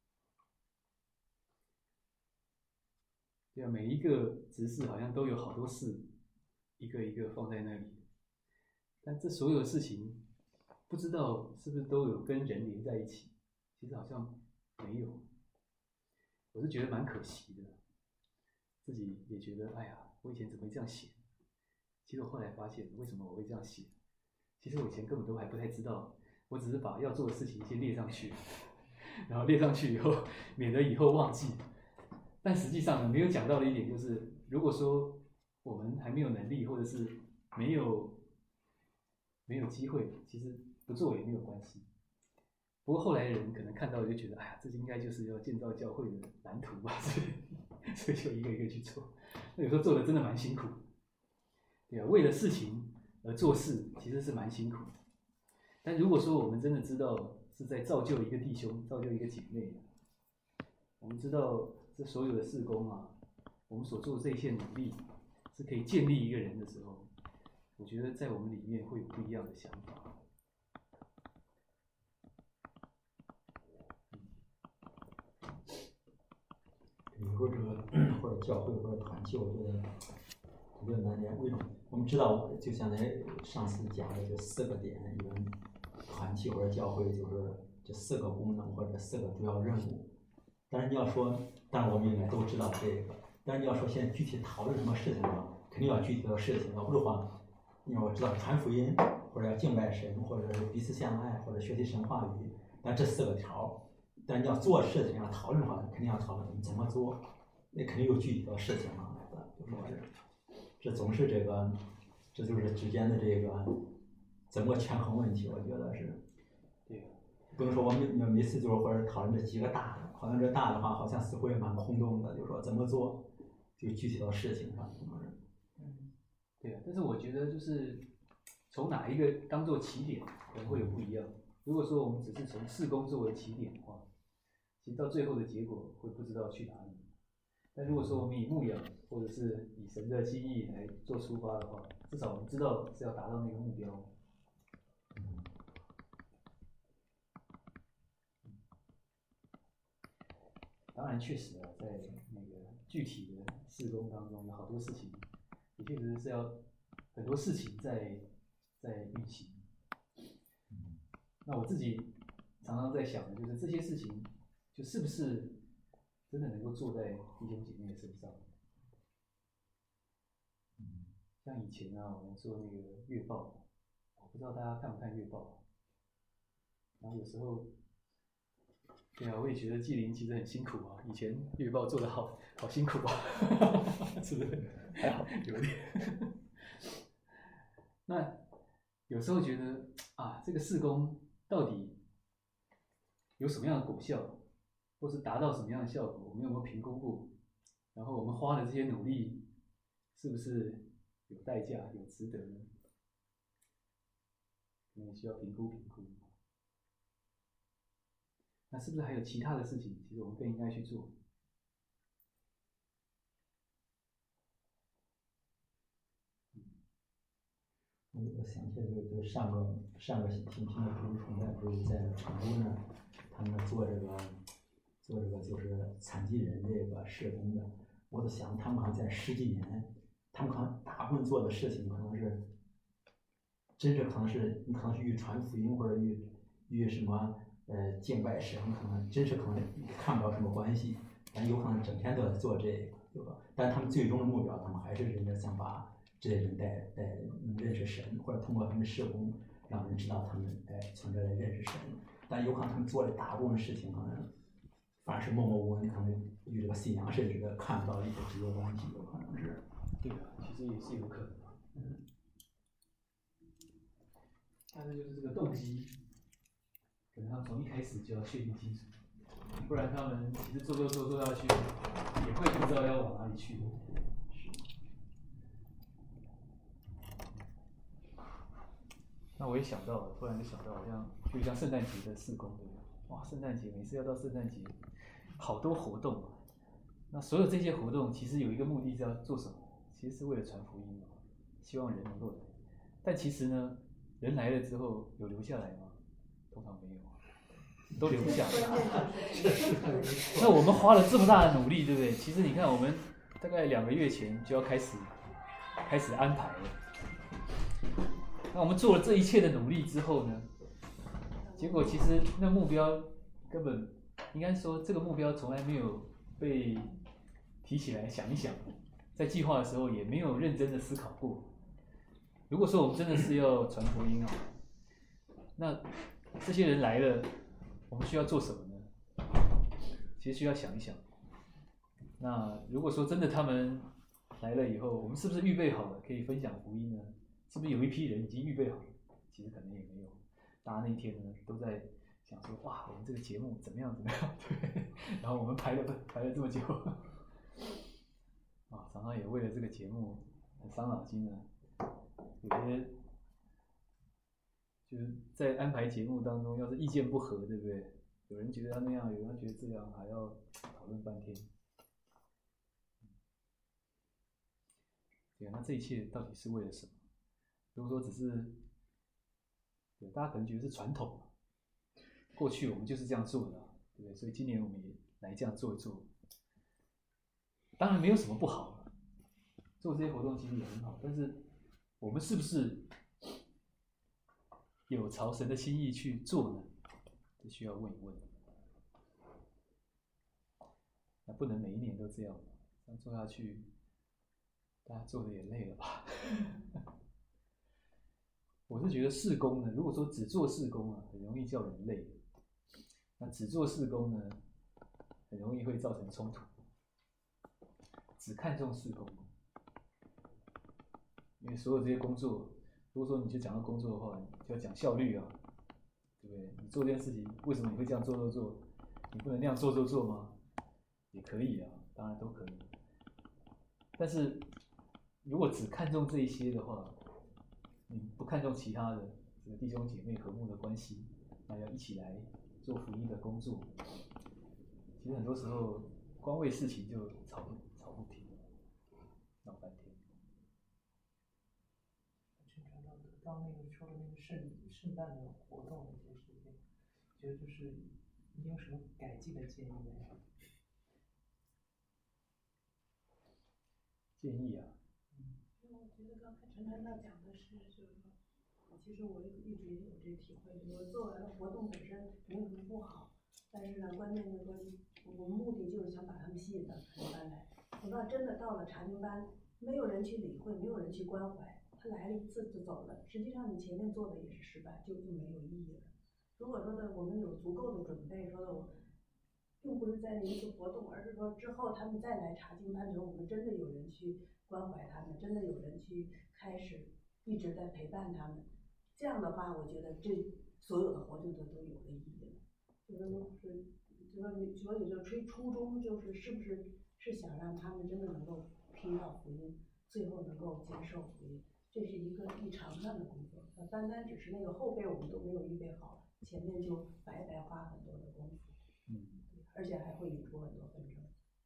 对啊，每一个执事好像都有好多事，一个一个放在那里，但这所有的事情，不知道是不是都有跟人连在一起？其实好像没有，我是觉得蛮可惜的。自己也觉得，哎呀，我以前怎么会这样写？其实我后来发现，为什么我会这样写？其实我以前根本都还不太知道，我只是把要做的事情先列上去，然后列上去以后，免得以后忘记。但实际上呢，没有讲到的一点就是，如果说我们还没有能力，或者是没有机会，其实不做也没有关系。不过后来的人可能看到就觉得，哎呀，这应该就是要建造教会的蓝图吧，所以就一个一个去做。那有时候做的真的蛮辛苦的，对啊，为了事情而做事，其实是蛮辛苦的。但如果说我们真的知道是在造就一个弟兄，造就一个姐妹，我们知道这所有的事工啊，我们所做的这一切努力，是可以建立一个人的时候，我觉得在我们里面会有不一样的想法。 比如说这个或者教会或者团契，我觉得难点。为什么？我们知道，就像上次讲的这4个点，一个团契或者教会就是这4个功能或者4个主要任务。但是你要说，当然我们应该都知道这个。但是你要说现在具体讨论什么事情呢？肯定要具体的事情。要不的话，你要知道传福音，或者要敬拜神，或者是彼此相爱，或者学习神话语。但这4个条。但你要做事情要讨论的话，肯定要讨论你怎么做，那肯定有具体的事情嘛，就说是，这总是这就是之间的这个怎么权衡问题，我觉得是。 对， 不能说我们每次就是或者讨论这几个大的，好像这大的话好像似乎也蛮空洞的，就是说怎么做，就具体到事情上可能是。 对啊，但是我觉得就是从哪一个当做起点，可能会有不一样。如果说我们只是从事工作为起点的话，其实到最后的结果会不知道去哪里。但如果说我们以牧养或者是以神的心意来做出发的话，至少我们知道是要达到那个目标。当然，确实啊，在那个具体的事工当中，有好多事情，也确实是要很多事情在运行。那我自己常常在想的就是这些事情，就是不是真的能够做在弟兄姐妹的身上？像以前啊，我们做那个月报，我不知道大家看不看月报，然后有时候。对啊，我也觉得纪灵其实很辛苦啊。以前月报做得好辛苦啊，是不是？还好有点。那有时候觉得啊，这个事工到底有什么样的果效，或是达到什么样的效果，我们有没有评估过？然后我们花的这些努力，是不是有代价、有值得呢？可能需要评估。那是不是还有其他的事情，其实我们更应该去做？ 我想起来就上个星期的不是重在不是在成都那儿，他们做这个就是残疾人这个社工的，我都想他们好像在10几年，他们可能大部分做的事情可能是，真是可能是你可能是与传福音或者与什么敬拜神，可能真是可能看不到什么关系，但有可能整天都在做这个，对吧？但他们最终的目标，他们还是人家想把这些人带认识神，或者通过他们的事工，让人知道他们从这来认识神。但有可能他们做的大部分事情，可能反而是默默无闻，可能与这个信仰甚至的看不到一些直接关系，有可能是。 对啊，其实也是有可能。但是就是这个动机，可能他们从一开始就要确定清楚，不然他们其实做下去，也会不知道要往哪里去。那我也想到了，突然就想到，就像圣诞节的事工，对不对？哇，圣诞节每次要到圣诞节，好多活动啊。那所有这些活动，其实有一个目的是要做什么？其实是为了传福音嘛，希望人能够来。但其实呢，人来了之后有留下来吗？通常没有，都留不下来。那我们花了这么大的努力，对不对？其实你看，我们大概2个月前就要开始安排了。那我们做了这一切的努力之后呢，结果其实那目标根本应该说这个目标从来没有被提起来想一想，在计划的时候也没有认真的思考过。如果说我们真的是要传福音啊，那这些人来了，我们需要做什么呢？其实需要想一想。那如果说真的他们来了以后，我们是不是预备好了可以分享福音呢？是不是有一批人已经预备好了？其实可能也没有，大家那天呢都在想说，哇，我们这个节目怎么样？对，然后我们排了这么久，啊，常常也为了这个节目很伤脑筋呢。有些就是在安排节目当中，要是意见不合，对不对？有人觉得要那样，有人觉得这样，还要讨论半天。对啊，那这一切到底是为了什么？如果说只是，对，大家可能觉得是传统，过去我们就是这样做的，对不对？所以今年我们也来这样做一做。当然没有什么不好，做这些活动其实也很好，但是我们是不是有朝神的心意去做呢？这需要问一问。那不能每一年都这样，这样做下去，大家做的也累了吧？我是觉得事工呢，如果说只做事工啊，很容易叫人累。那只做事工呢，很容易会造成冲突。只看重事工，因为所有这些工作，如果说你就讲到工作的话，就要讲效率啊， 对不对？你做这件事情，为什么你会这样做？你不能那样做吗？也可以啊，当然都可以。但是如果只看重这一些的话，你不看重其他的这个弟兄姐妹和睦的关系，那要一起来做福音的工作。其实很多时候光为事情就吵不停，闹半天。 刚那个说的那个圣诞的活动那些事情，觉得就是你有什么改进的建议没有？ 建议啊， 我觉得刚才陈传道讲的是，就是说，其实我一直也有这个体会，就是说做完了活动本身没有什么不好，但是呢，关键就是说，我们目的就是想把他们吸引到查经班来。等到真的到了查经班，没有人去理会，没有人去关怀，他来了一次就走了，实际上你前面做的也是失败，就没有意义了。如果说的我们有足够的准备，说的我并不是在那一次活动，而是说之后他们再来查经班的时候，我们真的有人去关怀他们，真的有人去开始一直在陪伴他们。这样的话，我觉得这所有的活动都有了意义了。你所以就初衷就是是不是想让他们真的能够听到福音，最后能够接受福音，这是一长段的工作。单单只是那个后背我们都没有预备好，前面就白花很多的功夫。而且还会引出很多纷争。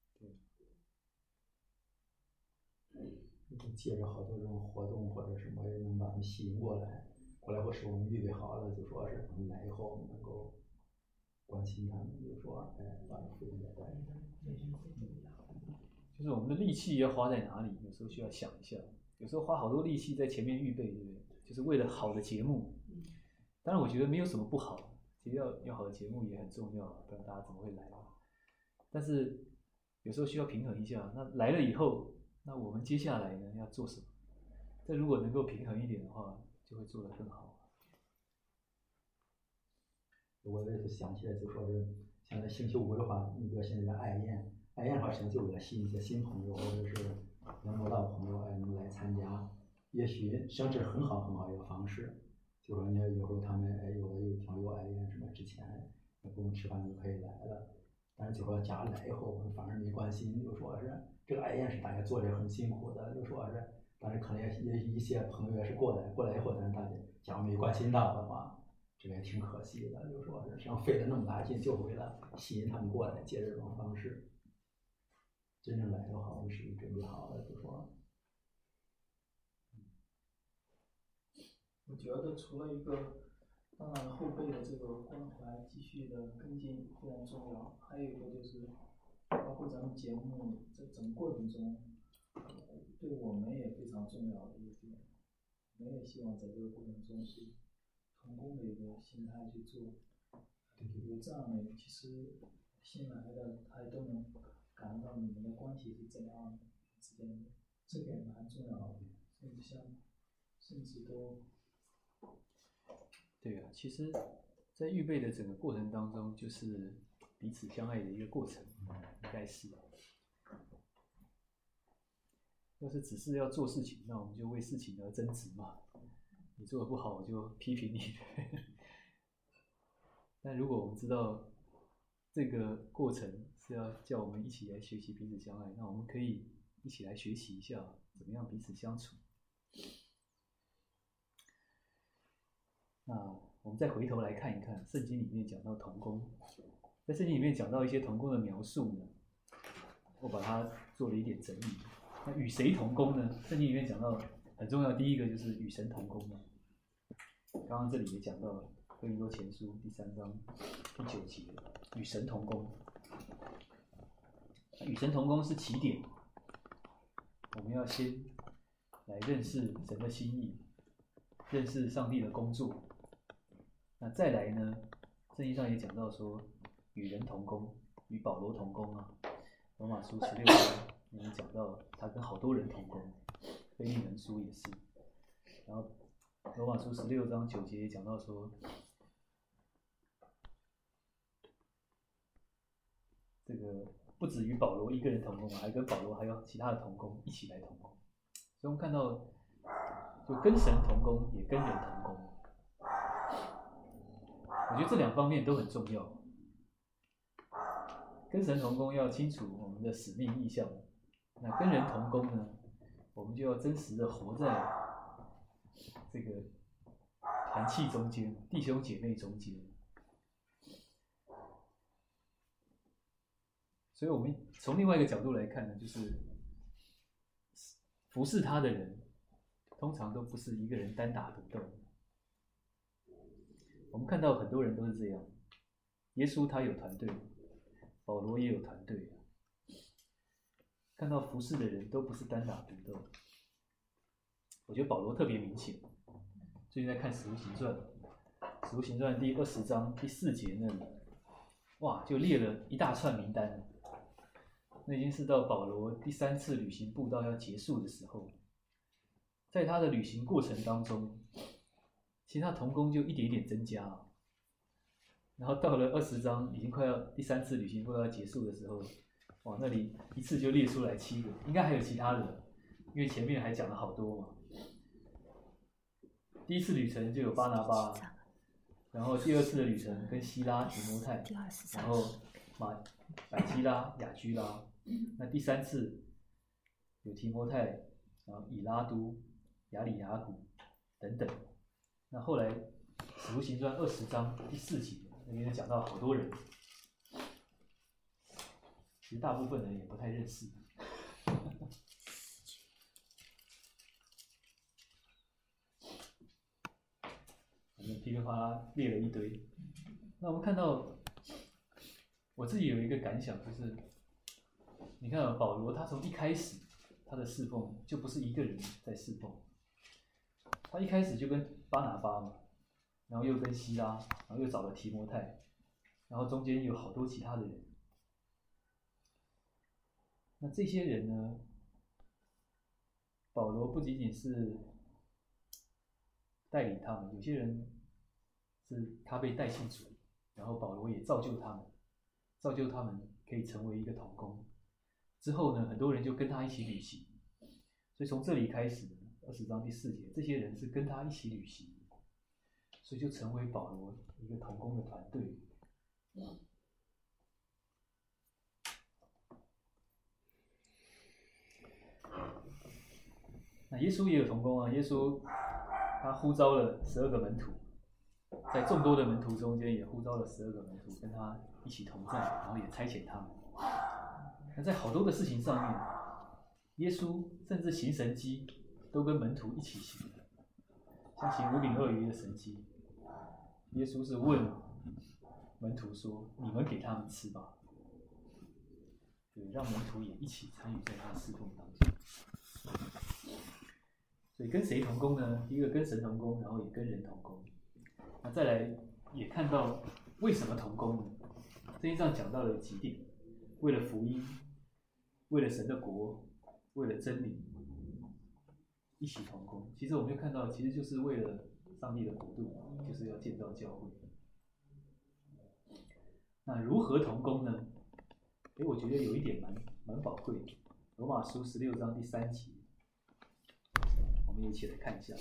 借着好多这种活动或者什么，也能把他们吸引过来。或是我们预备好了，就说是他们来以后，我们能够关心他们，就说把福音再带给他们。 就是我们的力气要花在哪里？有时候需要想一下。有时候花好多力气在前面预备，对不对？就是为了好的节目。当然，我觉得没有什么不好，其实要好的节目也很重要，不然大家怎么会来？但是有时候需要平衡一下。那来了以后，那我们接下来呢要做什么？这如果能够平衡一点的话，就会做得更好。 我也是想起来，就说是像在星期五的话，你比如现在的爱宴的话，实际上就为了吸引一些新朋友，或者是能摸到朋友，能来参加。也许实际上这是很好一个方式。就说你有时候他们有的有挺有爱宴什么，之前也不用吃饭就可以来了。但是就说家来以后，我们反而没关心，就说是这个爱宴是大家做的很辛苦的，就说是，但是可能也一些朋友也是过来以后，但是大家假如没关心到的话，这个也挺可惜的，就说是实际上费了那么大劲，就是为了吸引他们过来，借这种方式。真正来的话，我们是准备好了，就说。 我觉得除了一个，当然后辈的这个关怀继续的跟进非常重要，还有一个就是，包括咱们节目这整个过程中，对我们也非常重要的一点，我们也希望在这个过程中是同工的一个心态去做，有这样的，其实新来的他都能感受到你们的关系是怎样的之间的，这个也蛮重要的，甚至都。 对啊，其实，在预备的整个过程当中，就是彼此相爱的一个过程，应该是。要是只是要做事情，那我们就为事情而争执嘛。你做的不好，我就批评你。但如果我们知道这个过程是要叫我们一起来学习彼此相爱，那我们可以一起来学习一下怎么样彼此相处。那我们再回头来看一看圣经里面讲到同工，在圣经里面讲到一些同工的描述呢，我把它做了一点整理。那与谁同工呢？圣经里面讲到很重要，第一个就是与神同工嘛。刚刚这里也讲到了哥林多前书第3章第9节，与神同工。与神同工是起点，我们要先来认识神的心意，认识上帝的工作。那再来呢，圣经上也讲到说与人同工，与保罗同工啊。罗马书16章也讲到他跟好多人同工，腓利门书也是。然后罗马书16章9节也讲到说，这个不止与保罗一个人同工，还跟保罗还有其他的同工一起来同工。所以我们看到，就跟神同工，也跟人同工。 我觉得这两方面都很重要。跟神同工要清楚我们的使命意向，那跟人同工呢，我们就要真实的活在这个团契中间，弟兄姐妹中间。所以我们从另外一个角度来看呢，就是服侍他的人，通常都不是一个人单打独斗。我们看到很多人都是这样，耶稣他有团队，保罗也有团队。看到服侍的人都不是单打独斗。我觉得保罗特别明显。最近在看《使徒行传》，《使徒行传》第20章第4节那里，哇，就列了一大串名单。那已经是到保罗第3次旅行布道要结束的时候，在他的旅行过程当中，其实他同工就一点一点增加了。然后到了20章，已经快要第3次旅行布道要结束的时候，哇，那里一次就列出来7个，应该还有其他的，因为前面还讲了好多嘛。第1次旅程就有巴拿巴，然后第2次的旅程跟希拉、提摩太，然后百基拉、雅居拉，那第3次有提摩太，然后以拉都、亚里雅古等等。那后来使徒行传20章第4节那边讲到好多人，其实大部分人也不太认识。反正噼里啪啦列了一堆。那我们看到，我自己有一个感想，就是你看保罗他从一开始他的侍奉就不是一个人在侍奉，他一开始就跟巴拿巴嘛，然后又跟希拉，然后又找了提摩太，然后中间有好多其他的人。那这些人呢，保罗不仅仅是带领他们，有些人是他被带信主，然后保罗也造就他们可以成为一个同工。之后呢，很多人就跟他一起旅行，所以从这里开始，20章第4节，这些人是跟他一起旅行，所以就成为保罗一个同工的团队。那耶稣也有同工啊，耶稣他呼召了12个门徒，在众多的门徒中间也呼召了12个门徒跟他一起同在，然后也差遣他们。那在好多的事情上面，耶稣甚至行神迹都跟门徒一起行，像行5饼2鱼的神迹，耶稣是问门徒说：“你们给他们吃吧。”对，让门徒也一起参与在他的侍奉当中。所以跟谁同工呢？第一个跟神同工，然后也跟人同工。那再来也看到为什么同工呢？圣经上讲到了几点：为了福音，为了神的国，为了真理，一起同工。其实我们就看到，其实就是为了上帝的国度，就是要建造教会。那如何同工呢？我觉得有一点蛮宝贵的。罗马书16章第3节，我们一起来看一下。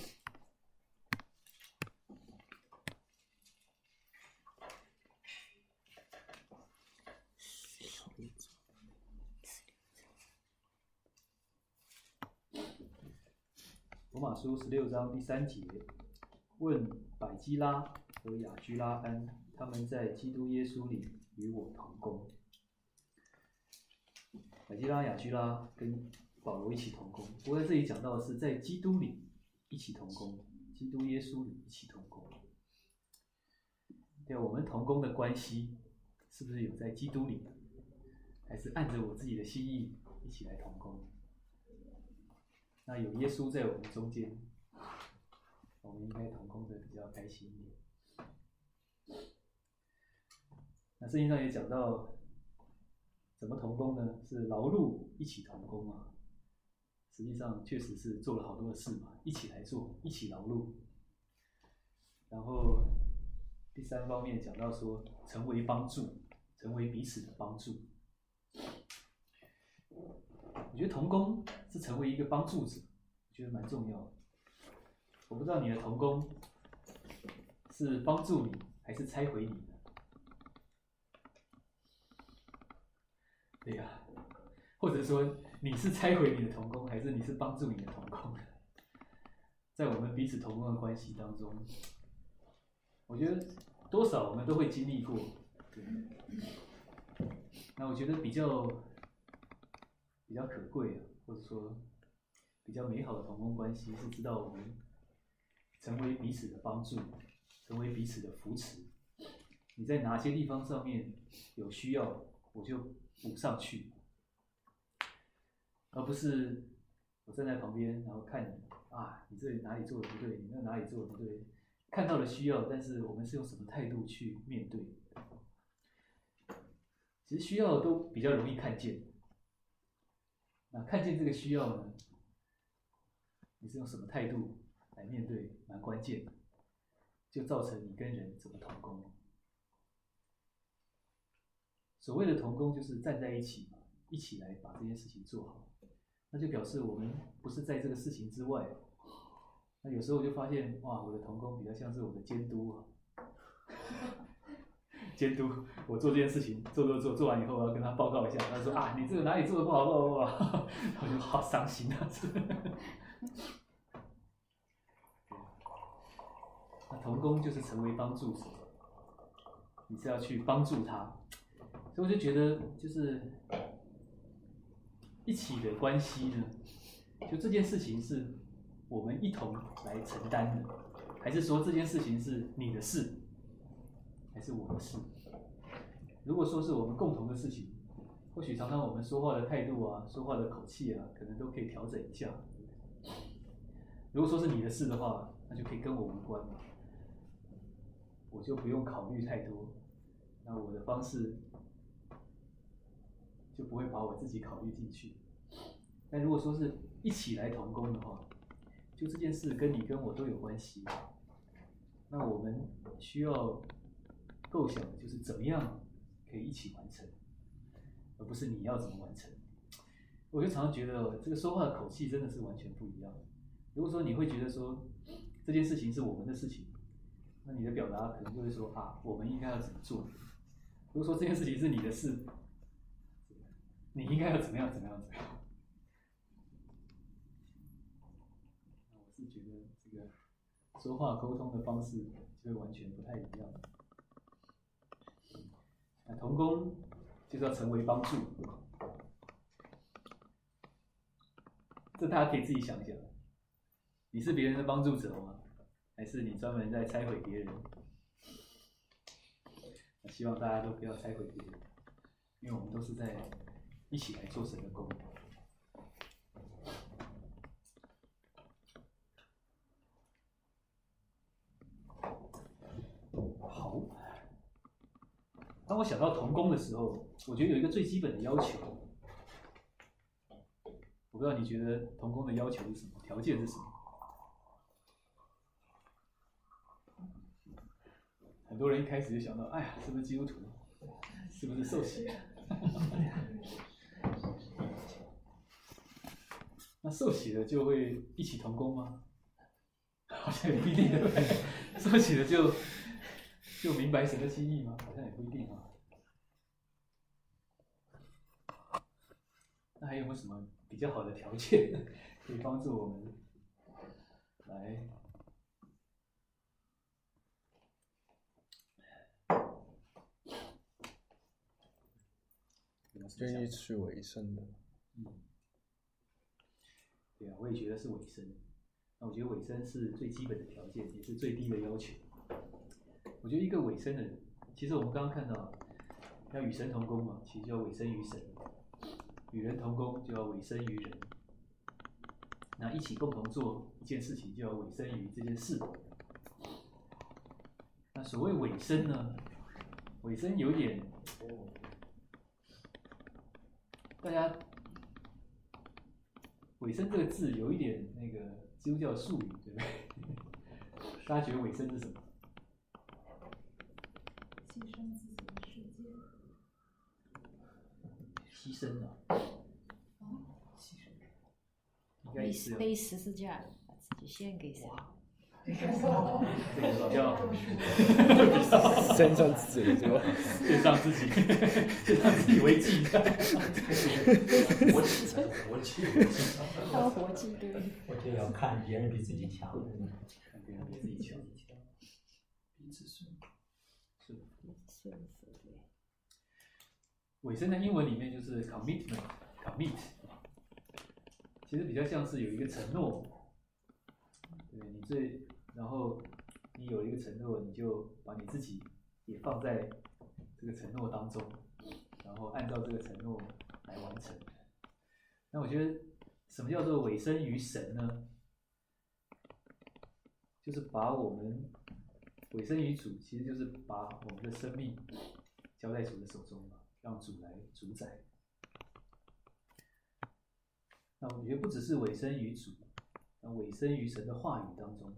罗马书16章第3节，问百基拉和雅居拉安，他们在基督耶稣里与我同工。百基拉、雅居拉跟保罗一起同工，不过在这里讲到的是在基督里一起同工，基督耶稣里一起同工。对，我们同工的关系是不是有在基督里，还是按着我自己的心意一起来同工？那有耶稣在我们中间，我们应该同工的比较开心一点。那圣经上也讲到，怎么同工呢？是劳碌一起同工啊。实际上确实是做了好多的事嘛，一起来做，一起劳碌。然后第3方面讲到说，成为帮助，成为彼此的帮助。我觉得同工是成为一个帮助者，我觉得蛮重要的。我不知道你的同工是帮助你，还还是拆毁你呢？对呀，或者说你是拆毁你的同工，还是你是帮助你的同工？在我们彼此同工的关系当中，我觉得多少我们都会经历过。对，那我觉得比较可贵的，或者说比较美好的同工关系，是知道我们成为彼此的帮助，成为彼此的扶持。你在哪些地方上面有需要，我就补上去，而不是我站在旁边，然后看你啊，你这里哪里做的不对，你那哪里做的不对，看到了需要，但是我们是用什么态度去面对？其实需要都比较容易看见。那看见这个需要呢，你是用什么态度来面对，蛮关键的，就造成你跟人怎么同工。所谓的同工，就是站在一起嘛，一起来把这件事情做好。那就表示我们不是在这个事情之外。那有时候我就发现，哇，我的同工比较像是我的监督啊，监督我做这件事情，做完以后，我要跟他报告一下。他说啊，你这个哪里做的不好，我就好伤心啊。那同工就是成为帮助者，你是要去帮助他，所以我就觉得就是一起的关系呢，就这件事情是我们一同来承担的，还是说这件事情是你的事，还是我的事？如果说是我们共同的事情，或许常常我们说话的态度啊，说话的口气啊，可能都可以调整一下。如果说是你的事的话，那就可以跟我无关嘛，我就不用考虑太多，那我的方式就不会把我自己考虑进去。但如果说是一起来同工的话，就这件事跟你跟我都有关系，那我们需要构想的就是怎么样可以一起完成，而不是你要怎么完成。我就常常觉得这个说话的口气真的是完全不一样。如果说你会觉得说这件事情是我们的事情，那你的表达可能就会说啊，我们应该要怎么做。如果说这件事情是你的事，你应该要怎么样。那我是觉得这个说话沟通的方式就会完全不太一样。那同工就是要成为帮助，这大家可以自己想一想，你是别人的帮助者吗？还是你专门在拆毁别人？希望大家都不要拆毁别人，因为我们都是在一起来做神的工。好，当我想到同工的时候，我觉得有一个最基本的要求，我不知道你觉得同工的要求是什么，条件是什么？很多人一开始就想到，哎呀，是不是基督徒？是不是受洗？那受洗了就会一起同工吗？好像也不一定，对不对？受洗了就明白神的心意吗？好像也不一定啊。那还有没有什么比较好的条件可以帮助我们来？ 愿意去委身的。 对啊，我也觉得是委身。那我觉得委身是最基本的条件，也是最低的要求。我觉得一个委身的人，其实我们刚刚看到，要与神同工嘛，其实就要委身于神；与人同工就要委身于人。那一起共同做一件事情，就要委身于这件事。那所谓委身呢，委身有点，大家委身这个字有一点那个基督教术语，对不对？大家觉得委身是什么？ 牺牲自己的世界。 牺牲啊！ 牺牲。 背十字架，把自己献给神。 这个较先上自己是吧？ 先上自己，先让自己为祭的。 活气， 要活祭对。 我觉得要看别人比自己强， 看别人比自己强， 彼此顺服。 顺服对。 委身在英文里面就是 commit， 其实比较像是有一个承诺，对然后你有一个承诺，你就把你自己也放在这个承诺当中，然后按照这个承诺来完成。那我觉得什么叫做委身于神呢？就是把我们委身于主，其实就是把我们的生命交在主的手中嘛，让主来主宰。那我觉得不只是委身于主，那委身于神的话语当中。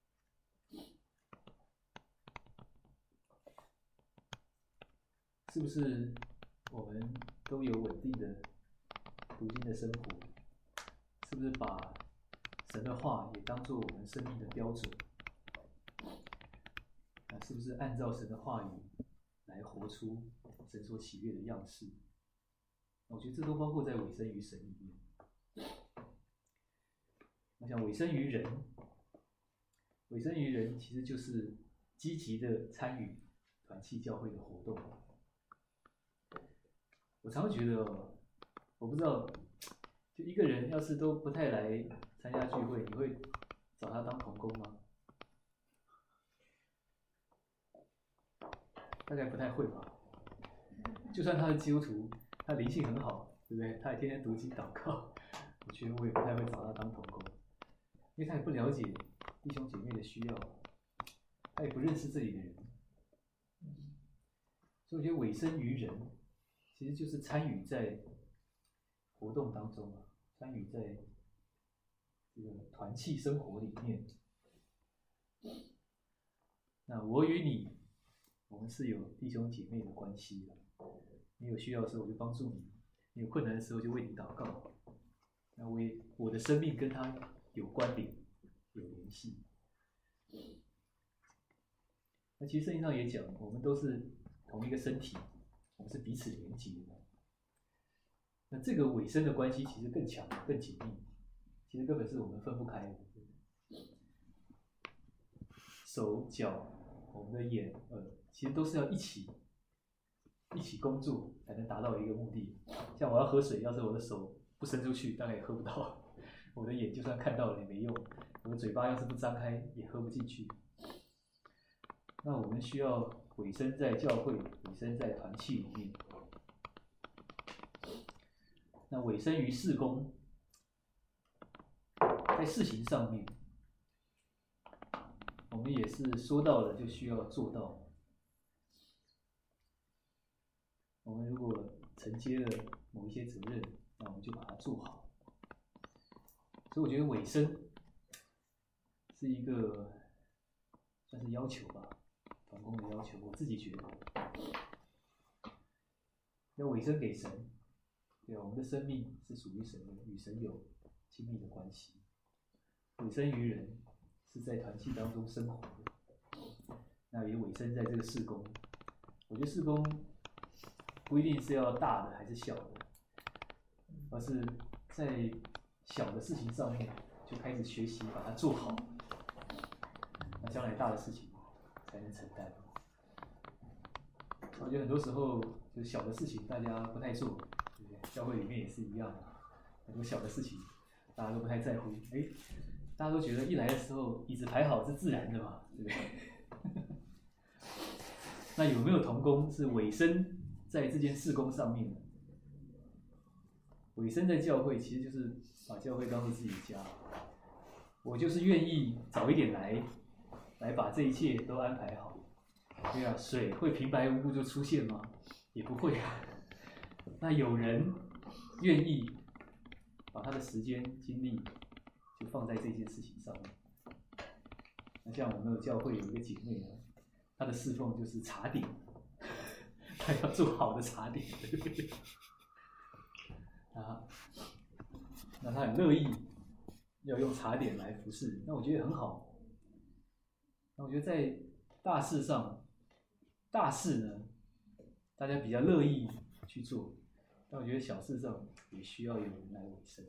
是不是我们都有稳定的读经的生活？是不是把神的话也当作我们生命的标准？是不是按照神的话语来活出神所喜悦的样式？我觉得这都包括在委身于神里面。我想委身于人，委身于人其实就是积极的参与团契教会的活动。我常觉得，我不知道，就一个人要是都不太来参加聚会，你会找他当同工吗？大概不太会吧。就算他是基督徒，他灵性很好，对不对？他也天天读经祷告，我觉得我也不太会找他当同工，因为他也不了解弟兄姐妹的需要，他也不认识这里的人，所以我觉得委身于人，其实就是参与在活动当中啊，参与在这个团契生活里面。那我与你，我们是有弟兄姐妹的关系的。你有需要的时候我就帮助你，你有困难的时候就为你祷告。那我的生命跟他有关联，有联系。那其实圣经上也讲，我们都是同一个身体，我们是彼此连结的。那这个委身的关系其实更强、更紧密，其实根本是我们分不开的。手脚、我们的眼、耳，其实都是要一起工作才能达到一个目的。像我要喝水，要是我的手不伸出去，大概也喝不到；我的眼就算看到了也没用；我的嘴巴要是不张开，也喝不进去。那我们需要委身在教会，委身在团契里面。那委身于事工，在事情上面，我们也是说到了就需要做到。我们如果承接了某一些责任，那我们就把它做好。所以我觉得委身是一个算是要求吧，团工的要求。我自己觉得要委身给神，对，我们的生命是属于神的，与神有亲密的关系。委身于人，是在团契当中生活的，那也委身在这个事工。我觉得事工不一定是要大的还是小的，而是在小的事情上面就开始学习把它做好，那将来大的事情才能承担。我觉得很多时候就是小的事情大家不太做，对不对？教会里面也是一样的，很多小的事情大家都不太在乎，大家都觉得一来的时候椅子排好是自然的嘛，对不对？那有没有同工是委身在这件事工上面的？委身在教会，其实就是把教会当作自己的家。我就是愿意早一点来把这一切都安排好。对啊，水会平白无故就出现吗？也不会啊。那有人愿意把他的时间精力就放在这件事情上面。那像我们的教会有一个姐妹呢，她的侍奉就是茶点，她要做好的茶点。那她很乐意要用茶点来服侍，那我觉得很好。 那我觉得在大事上，大事呢，大家比较乐意去做，但我觉得小事上也需要有人来委身。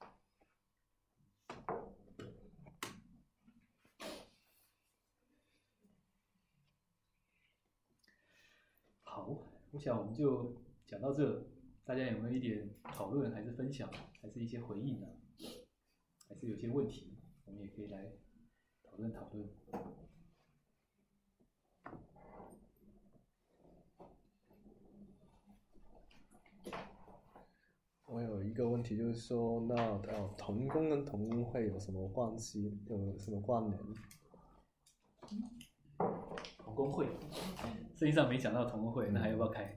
好，我想我们就讲到这，大家有没有一点讨论，还是分享，还是一些回应呢？还是有些问题，我们也可以来讨论讨论。 我有一个问题，就是说，那同工跟同工会有什么关系？有什么关联？ 同工会，圣经上没讲到同工会，那还要不要开？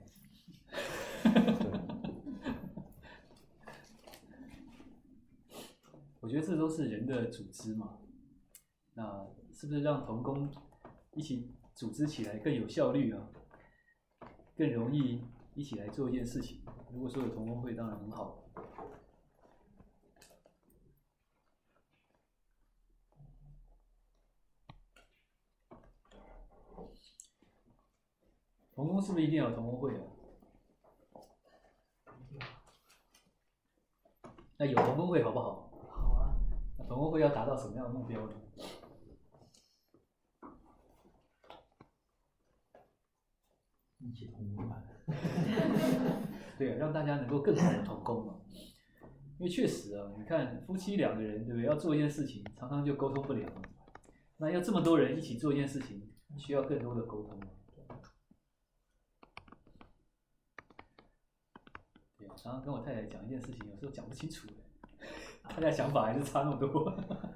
我觉得这都是人的组织嘛，那是不是让同工一起组织起来更有效率啊？更容易一起来做一件事情？如果说有同工会，当然很好。同工是不是一定要有同工会啊？那有同工会好不好？ 好啊。 那同工会要达到什么样的目标呢？ 一起同工嘛。 对啊，让大家能够更好的同工嘛。因为确实啊，你看夫妻两个人，对不对？要做一件事情，常常就沟通不了。那要这么多人一起做一件事情，需要更多的沟通。对啊，常常跟我太太讲一件事情，有时候讲不清楚，大家想法还是差那么多，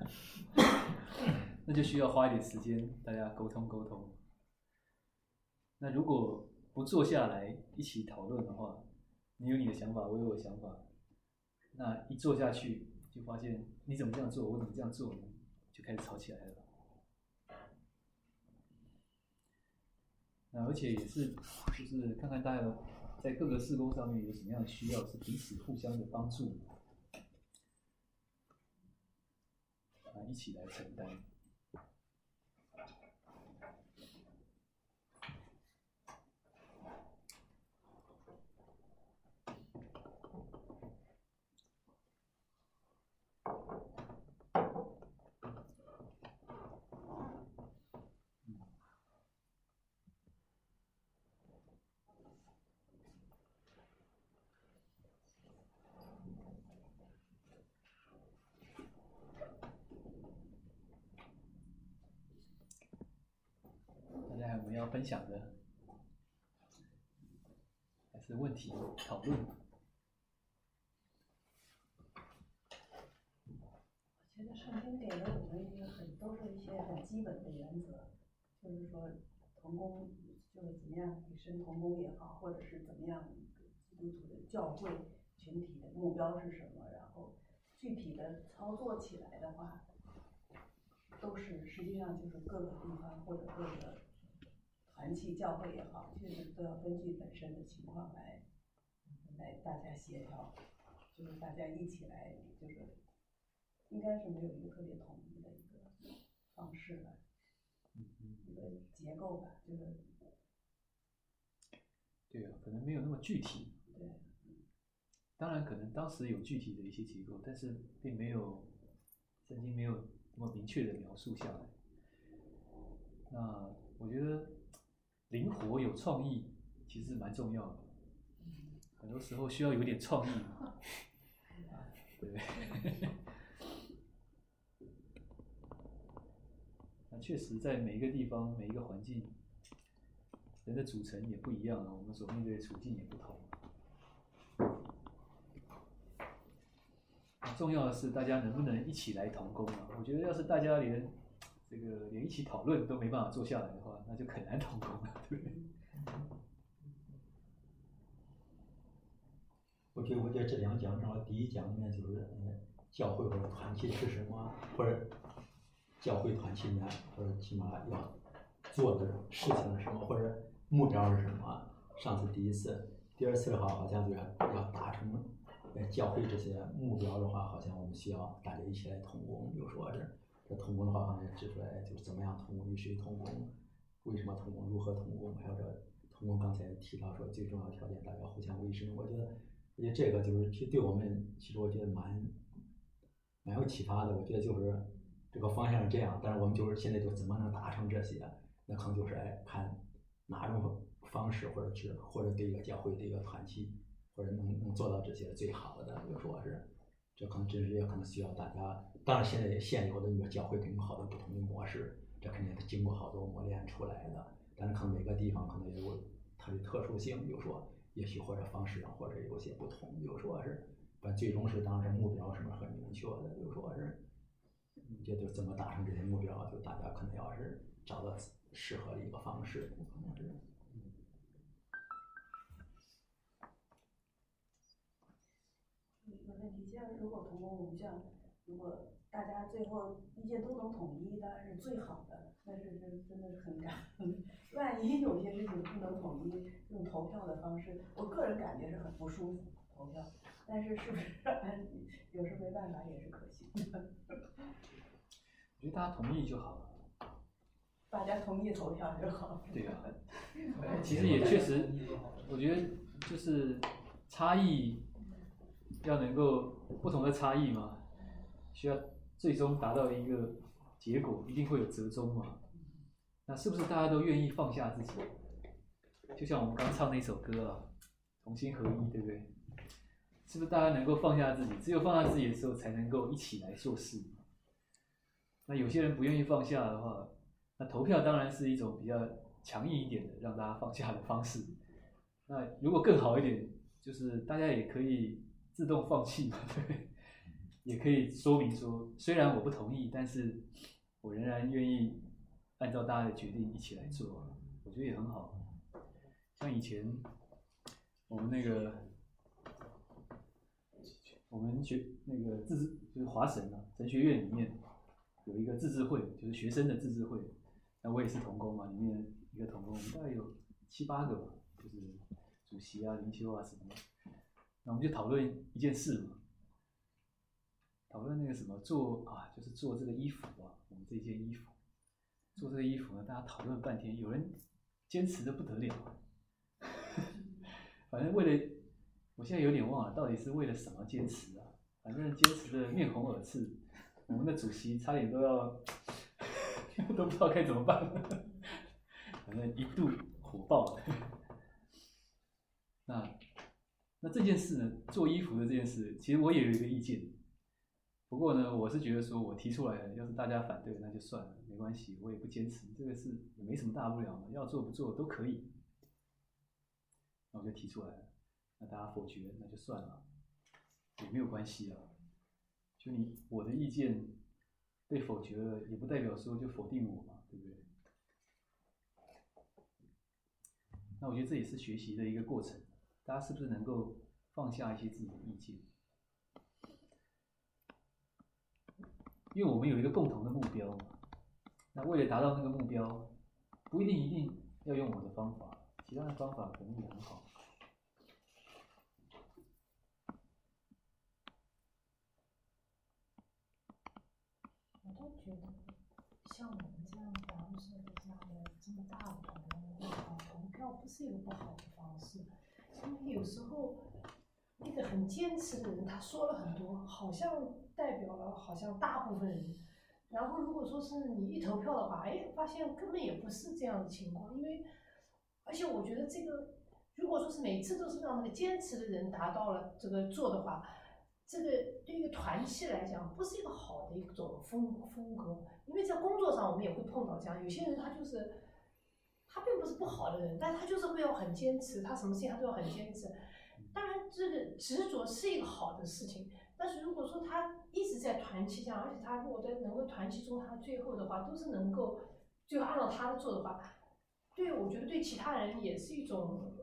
那就需要花一点时间，大家沟通沟通。那如果不坐下来一起讨论的话，你有你的想法，我有我的想法，那一坐下去就发现你怎么这样做，我怎么这样做，就开始吵起来了。那而且也是，就是看看大家在各个事工上面有什么样的需要，是彼此互相的帮助，一起来承担。大家有没有要分享的？还是问题讨论？ 我觉得圣经给了我们一个都是一些很基本的原则，就是说同工就是怎么样与神同工也好，或者是怎么样基督徒的教会群体的目标是什么，然后具体的操作起来的话，都是实际上就是各个地方或者各个团契教会也好，确实都要根据本身的情况来大家协调，就是大家一起来，就是应该是没有一个特别统一的一个方式吧，一个结构吧，就是对啊，可能没有那么具体。 对， 当然可能当时有具体的一些结构，但是并没有圣经没有那么明确的描述下来。那我觉得灵活有创意其实蛮重要的，很多时候需要有点创意，对不对？那确实在每一个地方、每一个环境，人的组成也不一样啊，我们所面对的处境也不同。重要的是大家能不能一起来同工啊？我觉得要是大家连一起讨论都没办法坐下来的话，那就很难同工了，对不对？ 我觉得这两讲，正好第一讲里面就是教会或者团契是什么，或者教会团契里面或者起码要做的事情是什么，或者目标是什么。上次第一次，第二次的话，好像就是要达成教会这些目标的话，好像我们需要大家一起来同工。比如说这这同工的话，刚才也指出来，就是怎么样同工，与谁同工，为什么同工，如何同工，还有这同工刚才提到说最重要条件大家互相维持，我觉得这个就是其实对我们其实我觉得蛮有启发的。我觉得就是这个方向是这样，但是我们就是现在就怎么能达成这些，那可能就是看哪种方式或者对一个教会对一个团体或者能做到这些最好的，比如说是这可能真是也可能需要大家，当然现有的一个教会肯定有好多不同的模式，这肯定是经过好多磨练出来的，但是可能每个地方可能也有它的特殊性，比如说也许或者方式上或者有些不同，比如说是但最终是当时目标什么很明确的，比如说是这就怎么达成这些目标，就大家可能要是找到适合的一个方式，可能是。 有一个问题，像如果同工，我们这样，如果大家最后意见都能统一，当然是最好的，但是这真的是很感恩。万一有些事情不能统一，用投票的方式，我个人感觉是很不舒服投票，但是是不是有时候没办法也是可行的。 我觉得大家同意就好了。 大家同意投票就好。 对啊，其实也确实，我觉得就是差异要能够不同的差异嘛，需要最终达到一个结果，一定会有折中嘛。那是不是大家都愿意放下自己？就像我们刚唱那首歌啊，同心合一，对不对？是不是大家能够放下自己？只有放下自己的时候，才能够一起来做事。那有些人不愿意放下的话，那投票当然是一种比较强硬一点的让大家放下的方式。那如果更好一点，就是大家也可以自动放弃嘛，对不对？也可以说明说，虽然我不同意，但是我仍然愿意按照大家的决定一起来做，我觉得也很好。像以前我们那个就是华神啊，神学院里面有一个自治会，就是学生的自治会。那我也是同工嘛，里面一个同工，大概有7、8个吧，就是主席啊、灵修啊什么的。那我们就讨论一件事嘛，讨论那个什么就是做这个衣服啊，我们这件衣服，做这个衣服呢，大家讨论半天，有人坚持的不得了，反正我现在有点忘了，到底是为了什么坚持啊？反正坚持的面红耳赤，我们的主席差点都不知道该怎么办，反正一度火爆。那这件事呢，做衣服的这件事，其实我也有一个意见。不过呢，我是觉得说我提出来了，要是大家反对，那就算了，没关系，我也不坚持，这个事也没什么大不了嘛，要做不做都可以。那我就提出来了，那大家否决，那就算了，也没有关系啊。就我的意见被否决了，也不代表说就否定我嘛，对不对？那我觉得这也是学习的一个过程，大家是不是能够放下一些自己的意见？因为我们有一个共同的目标嘛，那为了达到那个目标，不一定要用我的方法，其他的方法可能也很好。 我都觉得，像我们这样杂志社这样的这么大的团队，投票不是一个不好的方式，因为有时候那个很坚持的人，他说了很多，好像代表了好像大部分人，然后如果说是你一投票的话，发现根本也不是这样的情况，因为而且我觉得这个如果说是每次都是让那个坚持的人达到了这个做的话，这个对一个团体来讲不是一个好的一种风格，因为在工作上我们也会碰到这样，有些人他并不是不好的人，但他就是会要很坚持，他什么事情他都要很坚持。当然这个执着是一个好的事情，但是如果说他一直在团契上，而且他如果在能够团契中他最后的话都是能够最后按照他的做的话，我觉得对其他人也是一种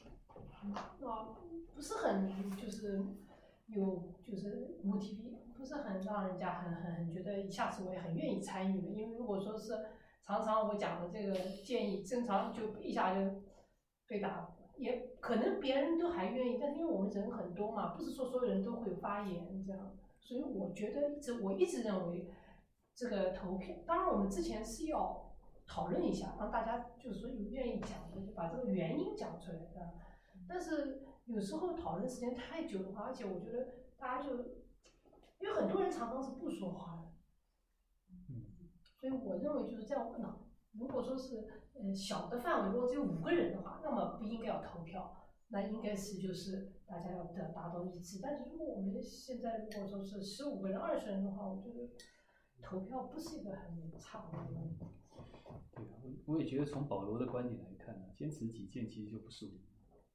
不是很就是motivate，不是很让人家很觉得一下子我也很愿意参与的，因为如果说是常常我讲的这个建议正常就一下就被打，也可能别人都还愿意，但是因为我们人很多嘛，不是说所有人都会有发言这样，所以我觉得我一直认为这个投票，当然我们之前是要讨论一下，让大家就是说有愿意讲的就把这个原因讲出来的。但是有时候讨论时间太久的话，而且我觉得大家就因为很多人常常是不说话的，所以我认为就是这样。那如果说是小的范围，如果只有5个人的话，那么不应该要投票，那应该是就是大家要达到一致。但是如果我们现在如果说是15个人、20人的话，我觉得投票不是一个很差不多的问题。 对啊，我也觉得从保罗的观点来看呢，坚持己见其实就不属灵，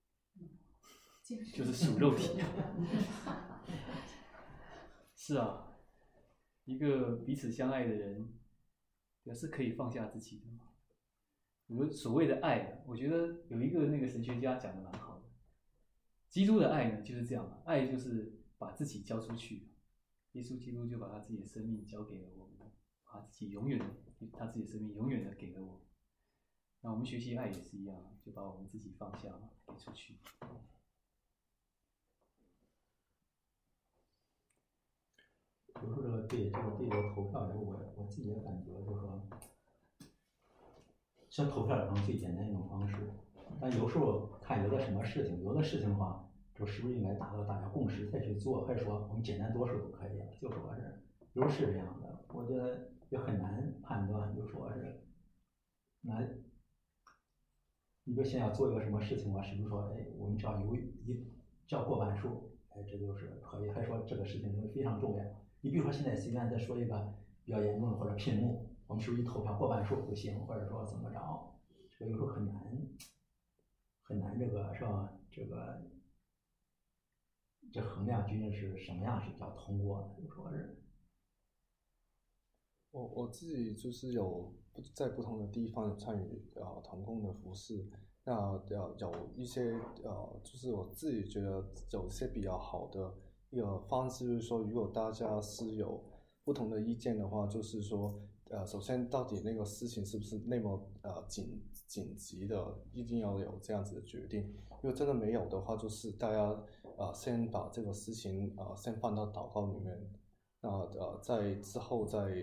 就是属肉体。是啊，一个彼此相爱的人，是可以放下自己的嘛。所谓的爱，我觉得有一个那个神学家讲的蛮好的，基督的爱呢就是这样嘛，爱就是把自己交出去，耶稣基督就把他自己的生命交给了我们，把他自己的生命永远的给了我。那我们学习爱也是一样，就把我们自己放下嘛，给出去。 比如说对这个投票，我自己的感觉就是说，像投票可能最简单一种方式，但有时候看有的什么事情，有的事情的话，就是不是应该达到大家共识再去做，还是说我们简单多数都可以了？就说是，有时候是这样的，我觉得也很难判断，就说是，那你说现在要做一个什么事情的话，是不是说，哎，我们只要过半数，哎，这就是可以，还说这个事情非常重要。你比如说现在随便再说一个比较严重的或者屏幕，我们是不是一投票过半数就行，或者说怎么着？这个有时候很难，这个是吧？这衡量究竟是什么样是叫通过的？就说是。 我自己就是有在不同的地方参与同工的服事，那有一些就是我自己觉得有些比较好的一个方式，就是说如果大家是有不同的意见的话，就是说首先到底那个事情是不是那么紧急的，一定要有这样子的决定。如果真的没有的话，就是大家先把这个事情先放到祷告里面。那在之后再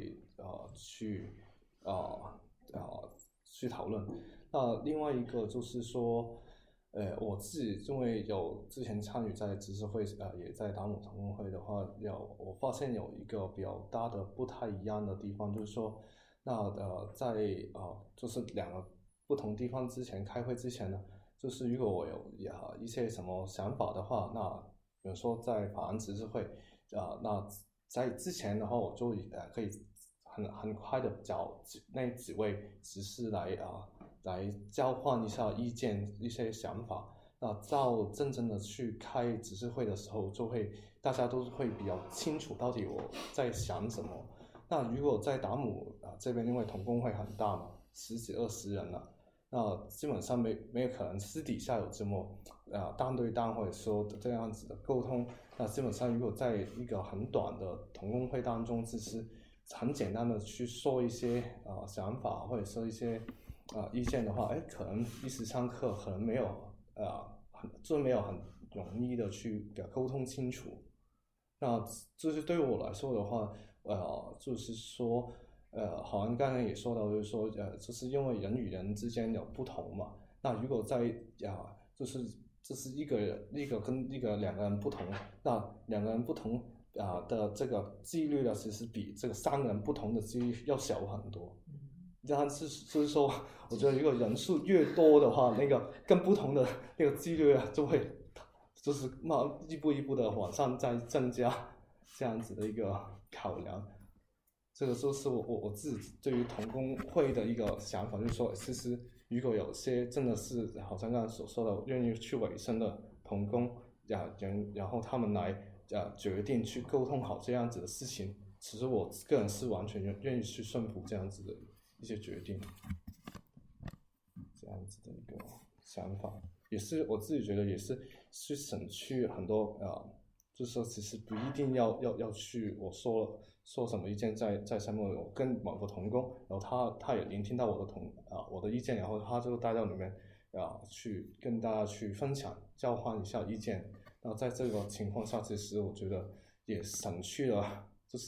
去讨论。那另外一个就是说，我自己因为有之前参与在执事会，也在达姆同工会的话，我发现有一个比较大的不太一样的地方，就是说，那在就是2个不同地方之前开会之前呢，就是如果我有一些什么想法的话，那比如说在法案执事会那在之前的话，我就可以很快的找那几位执事来交换一下意见、一些想法。那到真正的去开执事会的时候，大家都会比较清楚到底我在想什么。那如果在达姆这边，因为同工会很大嘛，10几20人了，那基本上没有可能私底下有这么单对单或者说这样子的沟通。那基本上如果在一个很短的同工会当中，只是很简单的去说一些想法或者说一些意见的话，可能一时三刻可能没有没有很容易的去沟通清楚。那就是对我来说的话，就是说好像刚才也说到，就是说就是因为人与人之间有不同嘛。那如果在就是一个跟2个人不同，那2个人不同的这个几率呢，其实比这个3个人不同的几率要小很多。但是就是说，我觉得如果人数越多的话，那个更不同的那个几率就会就是一步一步的往上再增加，这样子的一个考量。这个就是我自己对于同工会的一个想法，就是说，其实如果有些真的是好像刚才所说的愿意去委身的同工然后他们来决定去沟通好这样子的事情，其实我个人是完全愿意去顺服这样子的一些决定，这样子的一个想法，也是我自己觉得也是去省去很多就是说其实不一定要去我说什么意见在上面，我跟某个同工，然后他也聆听到我的意见，然后他就带到里面去跟大家去分享交换一下意见。然后在这个情况下，其实我觉得也省去了就是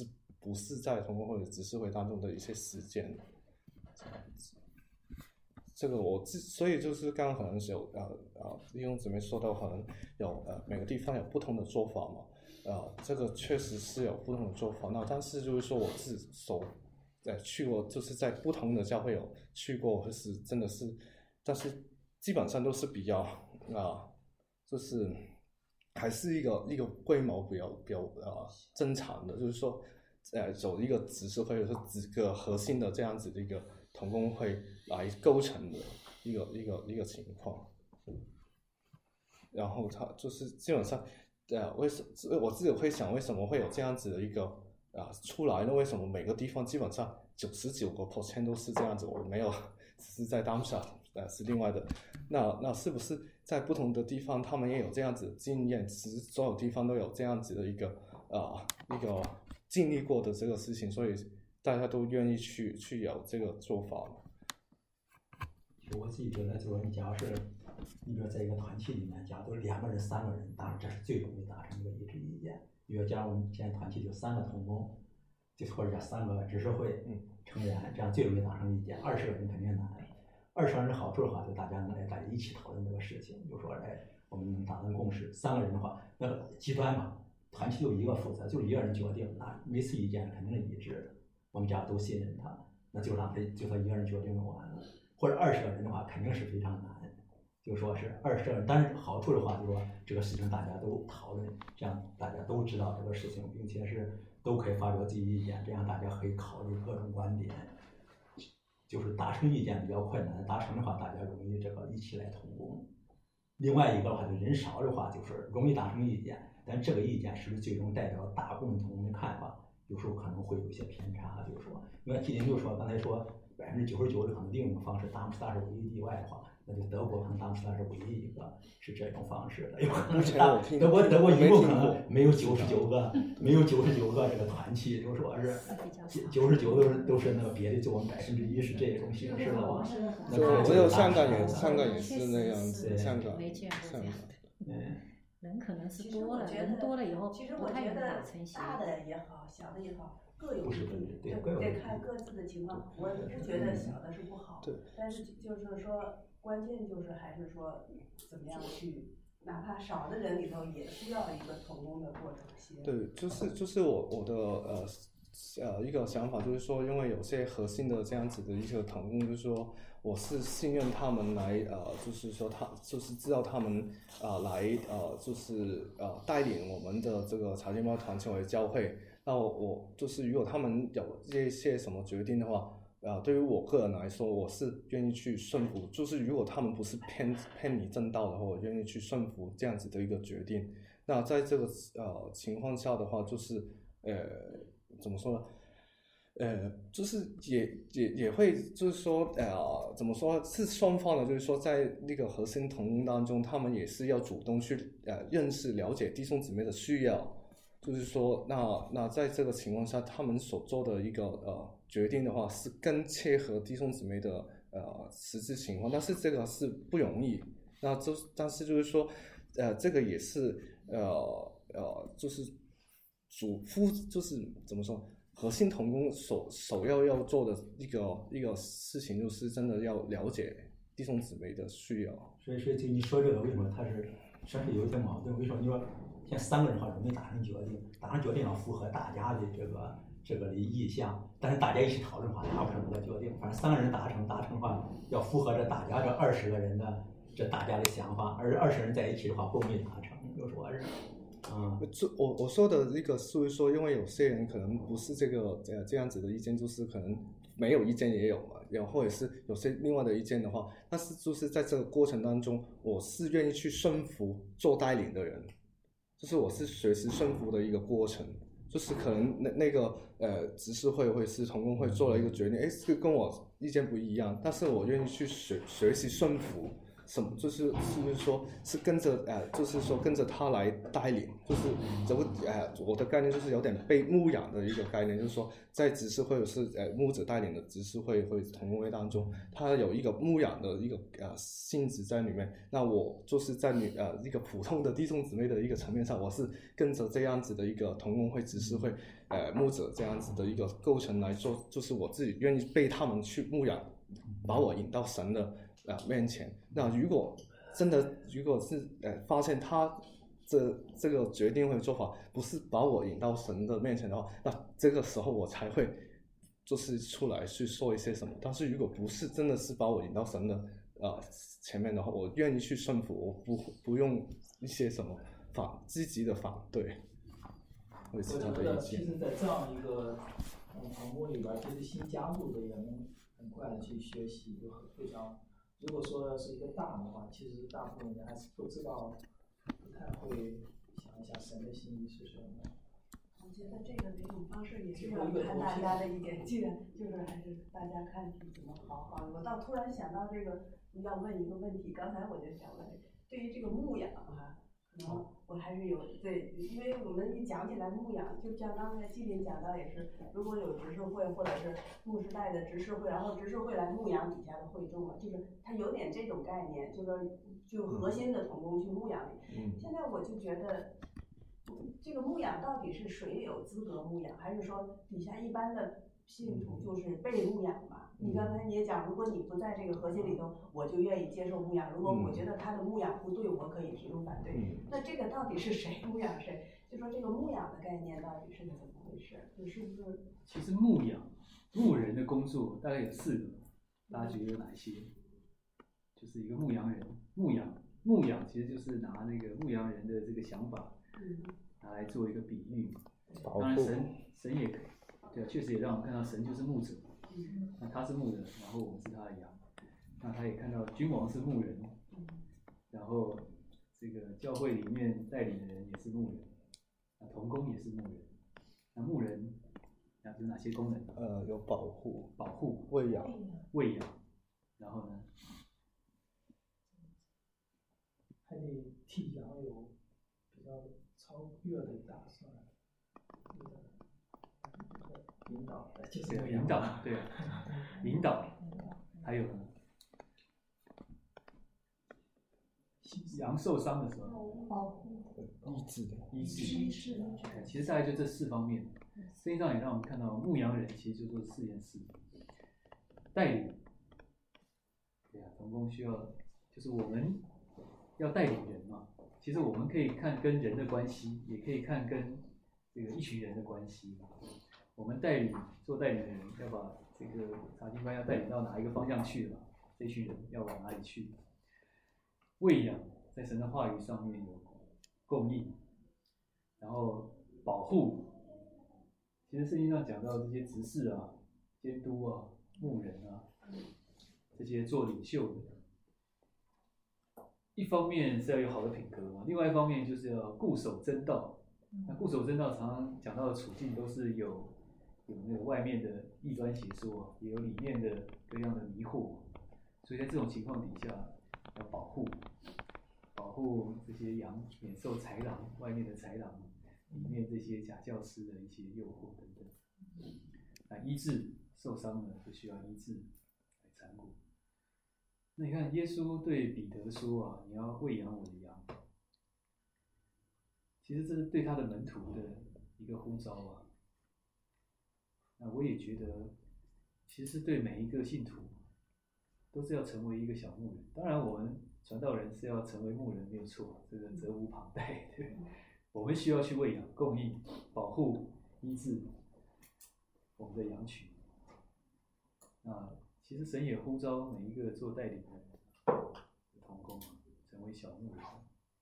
不是在同工会或者执事会当中的一些实践，这样子。这个所以就是刚刚可能有弟兄姊妹说到可能有每个地方有不同的做法嘛，这个确实是有不同的做法。那但是就是说我自己去过，就是在不同的教会有去过，或是真的是，但是基本上都是比较就是还是一个规模比较正常的，就是说有一个执事会或者是几个核心的这样子的一个同工会来构成的一个情况。然后它就是基本上我自己会想为什么会有这样子的一个出来呢？为什么每个地方基本上99% 都是这样子？我没有只是在当下是另外的。那是不是在不同的地方他们也有这样子的经验？其实所有地方都有这样子的一个经历过的这个事情，所以大家都愿意去有这个做法。 我自己觉得，就是你假如是，你比如在一个团体里面，假如都2个人、3个人，当然这是最容易达成一个一致意见。比如假如我们现在团体就3个同工，就或者3个执事会成员，这样最容易达成意见。20个人肯定难。20个人好处的话，就大家一起讨论这个事情，就说我们能达成共识。3个人的话，那个极端嘛，团体就一个负责，就一个人决定，那每次意见肯定是一致的。我们家都信任他，那就让他一个人决定就完了。或者20个人的话，肯定是非常难。就说是20个人，但是好处的话，就说这个事情大家都讨论，这样大家都知道这个事情，并且是都可以发表自己意见，这样大家可以考虑各种观点。就是达成意见比较困难，达成的话大家容易一起来同工。另外一个的话，就人少的话，就是容易达成意见，但这个意见是不是最终代表大共同的看法？有时候可能会有一些偏差，就是说，因为吉林就说刚才说99%的可能另一种方式，达姆斯大是唯一例外的话，那就德国可能达姆斯大是唯一一个是这种方式的，有可能是德国一共可能没有99个这个团体，就说是99都是那个别的，就我们1%是这种形式的话，那只有香港也是那样子，香港人可能是多了，人多了以后不太能达成协议。 大的也好，小的也好，各有不同， 得看各自的情况。我不是觉得小的是不好，但是就是说，关键就是还是说怎么样去，哪怕少的人里头也需要一个同工的过程先。 对，就是我的一个想法，就是说，因为有些核心的这样子的一个同工，就是说，我是信任他们来就是说就是知道他们来就是带领我们的这个查经班团成为教会。那我就是如果他们有这些什么决定的话，对于我个人来说，我是愿意去顺服。就是如果他们不是偏离正道的话，我愿意去顺服这样子的一个决定。那在这个情况下的话，就是怎么说呢？就是也会就是说怎么说是双方的，就是说在那个核心同工当中，他们也是要主动去认识了解弟兄姊妹的需要。就是说那在这个情况下，他们所做的一个决定的话，是更切合弟兄姊妹的实质情况，但是这个是不容易。但是就是说这个也是就是就是怎么说，核心同工首要做的一个事情，就是真的要了解弟兄姊妹的需要。 所以就你说这个，为什么它是算是有一些矛盾？为什么你说像3个人容易达成决定，要符合大家的这个意向，但是大家一起讨论的话，达不成这个决定。反正3个人达成的话，要符合着大家这20个人的大家的想法，而20人在一起的话不容易达成，就说是。 我说的一个是说，因为有些人可能不是这样子的意见，就是可能没有意见也有嘛，然后或者是有些另外的意见的话，但是就是在这个过程当中，我是愿意去顺服做带领的人，就是我是学习顺服的一个过程。就是可能那个执事会或者是同工会做了一个决定，这个跟我意见不一样，但是我愿意去学习顺服， 什么，就是说是跟着就是说跟着他来带领，就是我的概念就是有点被牧养的一个概念，就是说在执事会是牧者带领的执事会同工会当中，他有一个牧养的一个性质在里面。那我就是在一个普通的弟兄姊妹的一个层面上，我是跟着这样子的一个同工会执事会牧者这样子的一个构成来做，就是我自己愿意被他们去牧养，把我引到神的面前。那如果是发现他这个决定或者做法不是把我引到神的面前的话，那这个时候我才会就是出来去说一些什么。但是如果不是真的是把我引到神的前面的话，我愿意去顺服，我不用一些什么积极的反对。 我觉得其实在这样一个同工里边，其实新加入的也能很快的去学习，就非常。如果说是一个大的话，其实大部分人还是不知道，不太会想一下神的心意是什么。 我觉得这个哪种方式也是要看大家的一点，就是还是大家看怎么好好。我倒突然想到这个，要问一个问题，刚才我就想问，对于这个牧养哈，可能我还是有对，因为我们一讲起来牧养，就像刚才季林讲到也是，如果有执事会或者是牧师带的执事会，然后执事会来牧养底下的会众嘛，就是它有点这种概念，就核心的同工去牧养你。现在我就觉得，这个牧养到底是谁有资格牧养，还是说底下一般的信徒就是被牧养嘛？你刚才你也讲，如果你不在这个核心里头，我就愿意接受牧养；如果我觉得他的牧养不对，我可以提出反对。那这个到底是谁牧养谁？就说这个牧养的概念到底是怎么回事？就是不是？ 其实牧人的工作大概有4个，大家觉得有哪一些？就是一个牧羊人，牧养其实就是拿那个牧羊人的这个想法，拿来做一个比喻。当然神也对，确实也让我们看到神就是牧者，那他是牧人，然后我们是他的羊。那他也看到君王是牧人，然后这个教会里面带领的人也是牧人，那同工也是牧人。那牧人有哪些功能？ 有保护、 喂养，然后呢？ 还得替羊有比较超越的打算，引导，就是引导，对啊，引导，还有呢，羊受伤的时候， 保护、 医治，其实大概就这4方面。圣经上也让我们看到，牧羊人其实就做4件事：带领，对啊，同工需要，就是我们要带领人嘛。其实我们可以看跟人的关系，也可以看跟这个一群人的关系。我们做带领的人，要把这个查经班要带领到哪一个方向去了？这群人要往哪里去？喂养，在神的话语上面有供应，然后保护。其实圣经上讲到这些执事啊、监督啊、牧人啊，这些做领袖的，一方面是要有好的品格嘛，另外一方面就是要固守真道。那固守真道常常讲到的处境都是有那个外面的异端邪说，也有里面的各样的迷惑，所以在这种情况底下，要保护这些羊免受豺狼外面的豺狼，里面这些假教师的一些诱惑等等。那医治受伤了就需要医治来缠裹。那你看耶稣对彼得说啊，你要喂养我的羊。其实这是对他的门徒的一个呼召啊。那我也觉得，其实是对每一个信徒，都是要成为一个小牧人。当然，我们传道人是要成为牧人没有错，这个责无旁贷。对，我们需要去喂养、供应、保护、医治我们的羊群。那其实神也呼召每一个做带领的同工，成为小牧人。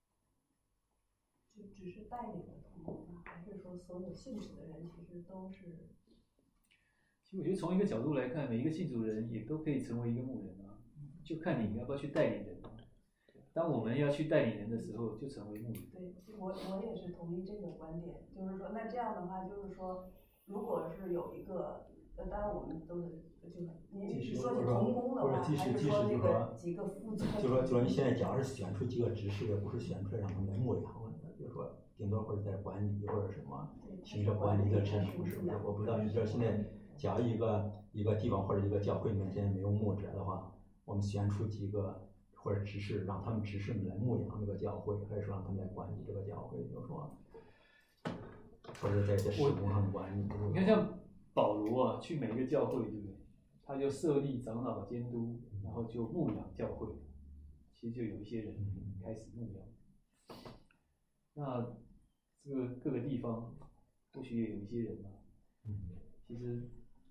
就只是带领的同工吗？还是说所有信主的人其实都是？ 其实我觉得从一个角度来看，每一个信主人也都可以成为一个牧人啊，就看你要不要去带领人啊。当我们要去带领人的时候，就成为牧人。 对，我也是同意这个观点，就是说，那这样的话，就是说，如果是有一个当然我们都是就是你即使说起童工的话， 或者即使还是说这就是个几个负责， 就说你现在假如是选出几个执事，也不是选出来让他们来牧养，比如说顶多或者在管理或者什么行政管理的职务，是不是？我不知道你这现在假如一个地方或者一个教会里面现在没有牧者的话，我们选出几个或者执事，让他们执事们来牧养这个教会，还是说让他们来管理这个教会？就是说，或者在这事工上管理。 你看像保罗啊，去每个教会，对不对？他就设立长老监督，然后就牧养教会。其实就有一些人开始牧养。那这个各个地方或许也有一些人嘛。其实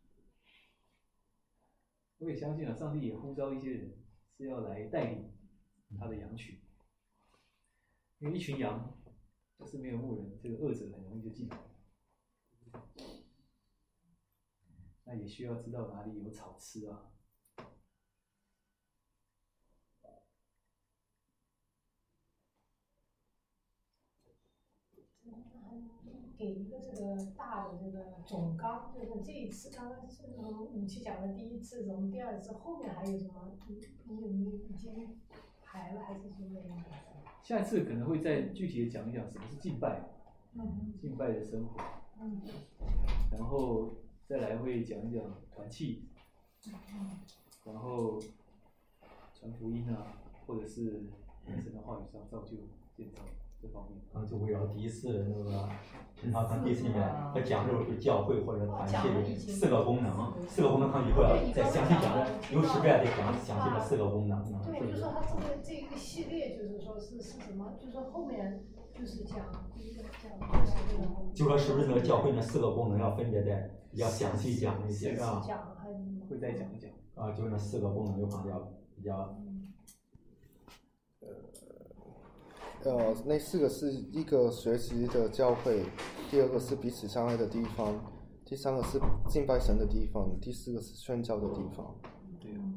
我也相信啊，上帝也呼召一些人是要来带领他的羊群。因为一群羊要是没有牧人，这个恶者很容易就进来。那也需要知道哪里有草吃啊。 给一个这个大的这个总纲，就是这一次刚刚是5期讲的第一次，什么第二次，后面还有什么？你已经排了还是说没有？ 下一次可能会再具体的讲一讲什么是敬拜，敬拜的生活，然后再来会讲一讲团契，然后传福音啊，或者是神的话语上造就建造这方面。 就围绕第一次那个陈朝堂第一次里面，他讲的是教会或者团契的4个功能，4个功能他以后要再详细讲的，有时间得讲详细的4个功能。 对，就是说他这一个系列，就是说是什么？就是说后面就是讲第一个讲就说是不是那个教会那4个功能要分别在要详细讲一些啊？ 会再讲一讲啊，就那4个功能有可能要比较。 那4个是一个学习的教会，第2个是彼此相爱的地方，第3个是敬拜神的地方，第4个是宣教的地方。 对啊。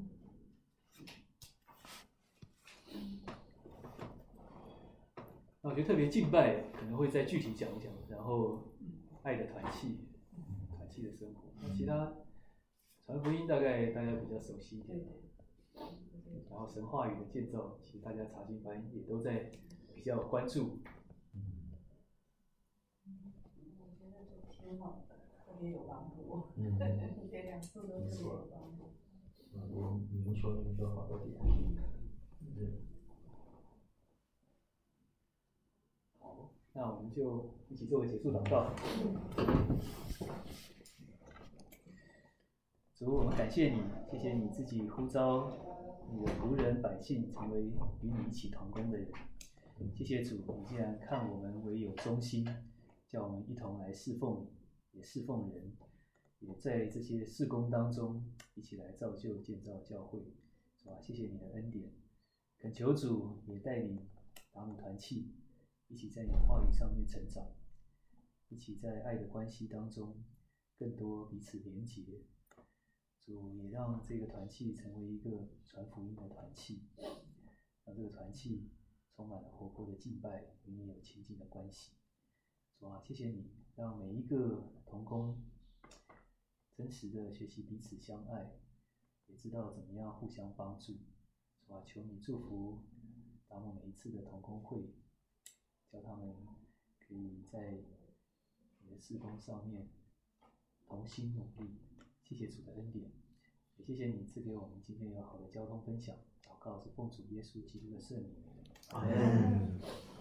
那我觉得特别敬拜可能会再具体讲一讲，然后爱的团契的生活，那其他传福音大概大家比较熟悉一点，然后神话语的建造，其实大家查经班也都在比较关注。 我觉得这挺好的，特别有帮助。这2次都特别有帮助。 您说好多点。 好，那我们就一起做个结束祷告。主，我们感谢你，谢谢你自己呼召你的仆人百姓成为与你一起同工的人。谢谢主，你既然看我们唯有忠心，叫我们一同来侍奉你，也侍奉人，也在这些事工当中一起来造就建造教会，是吧？谢谢你的恩典，恳求主也带领达姆团契一起在你的话语上面成长，一起在爱的关系当中更多彼此连结。主也让这个团契成为一个传福音的团契，让这个团契充满了活泼的敬拜，与你有亲近的关系。主啊，谢谢你，让每一个同工真实的学习彼此相爱，也知道怎么样互相帮助。主啊，求你祝福达姆每一次的同工会，叫他们可以在你的事工上面同心努力。谢谢主的恩典，也谢谢你赐给我们今天有好的交通分享。祷告是奉主耶稣基督的圣名。 阿门。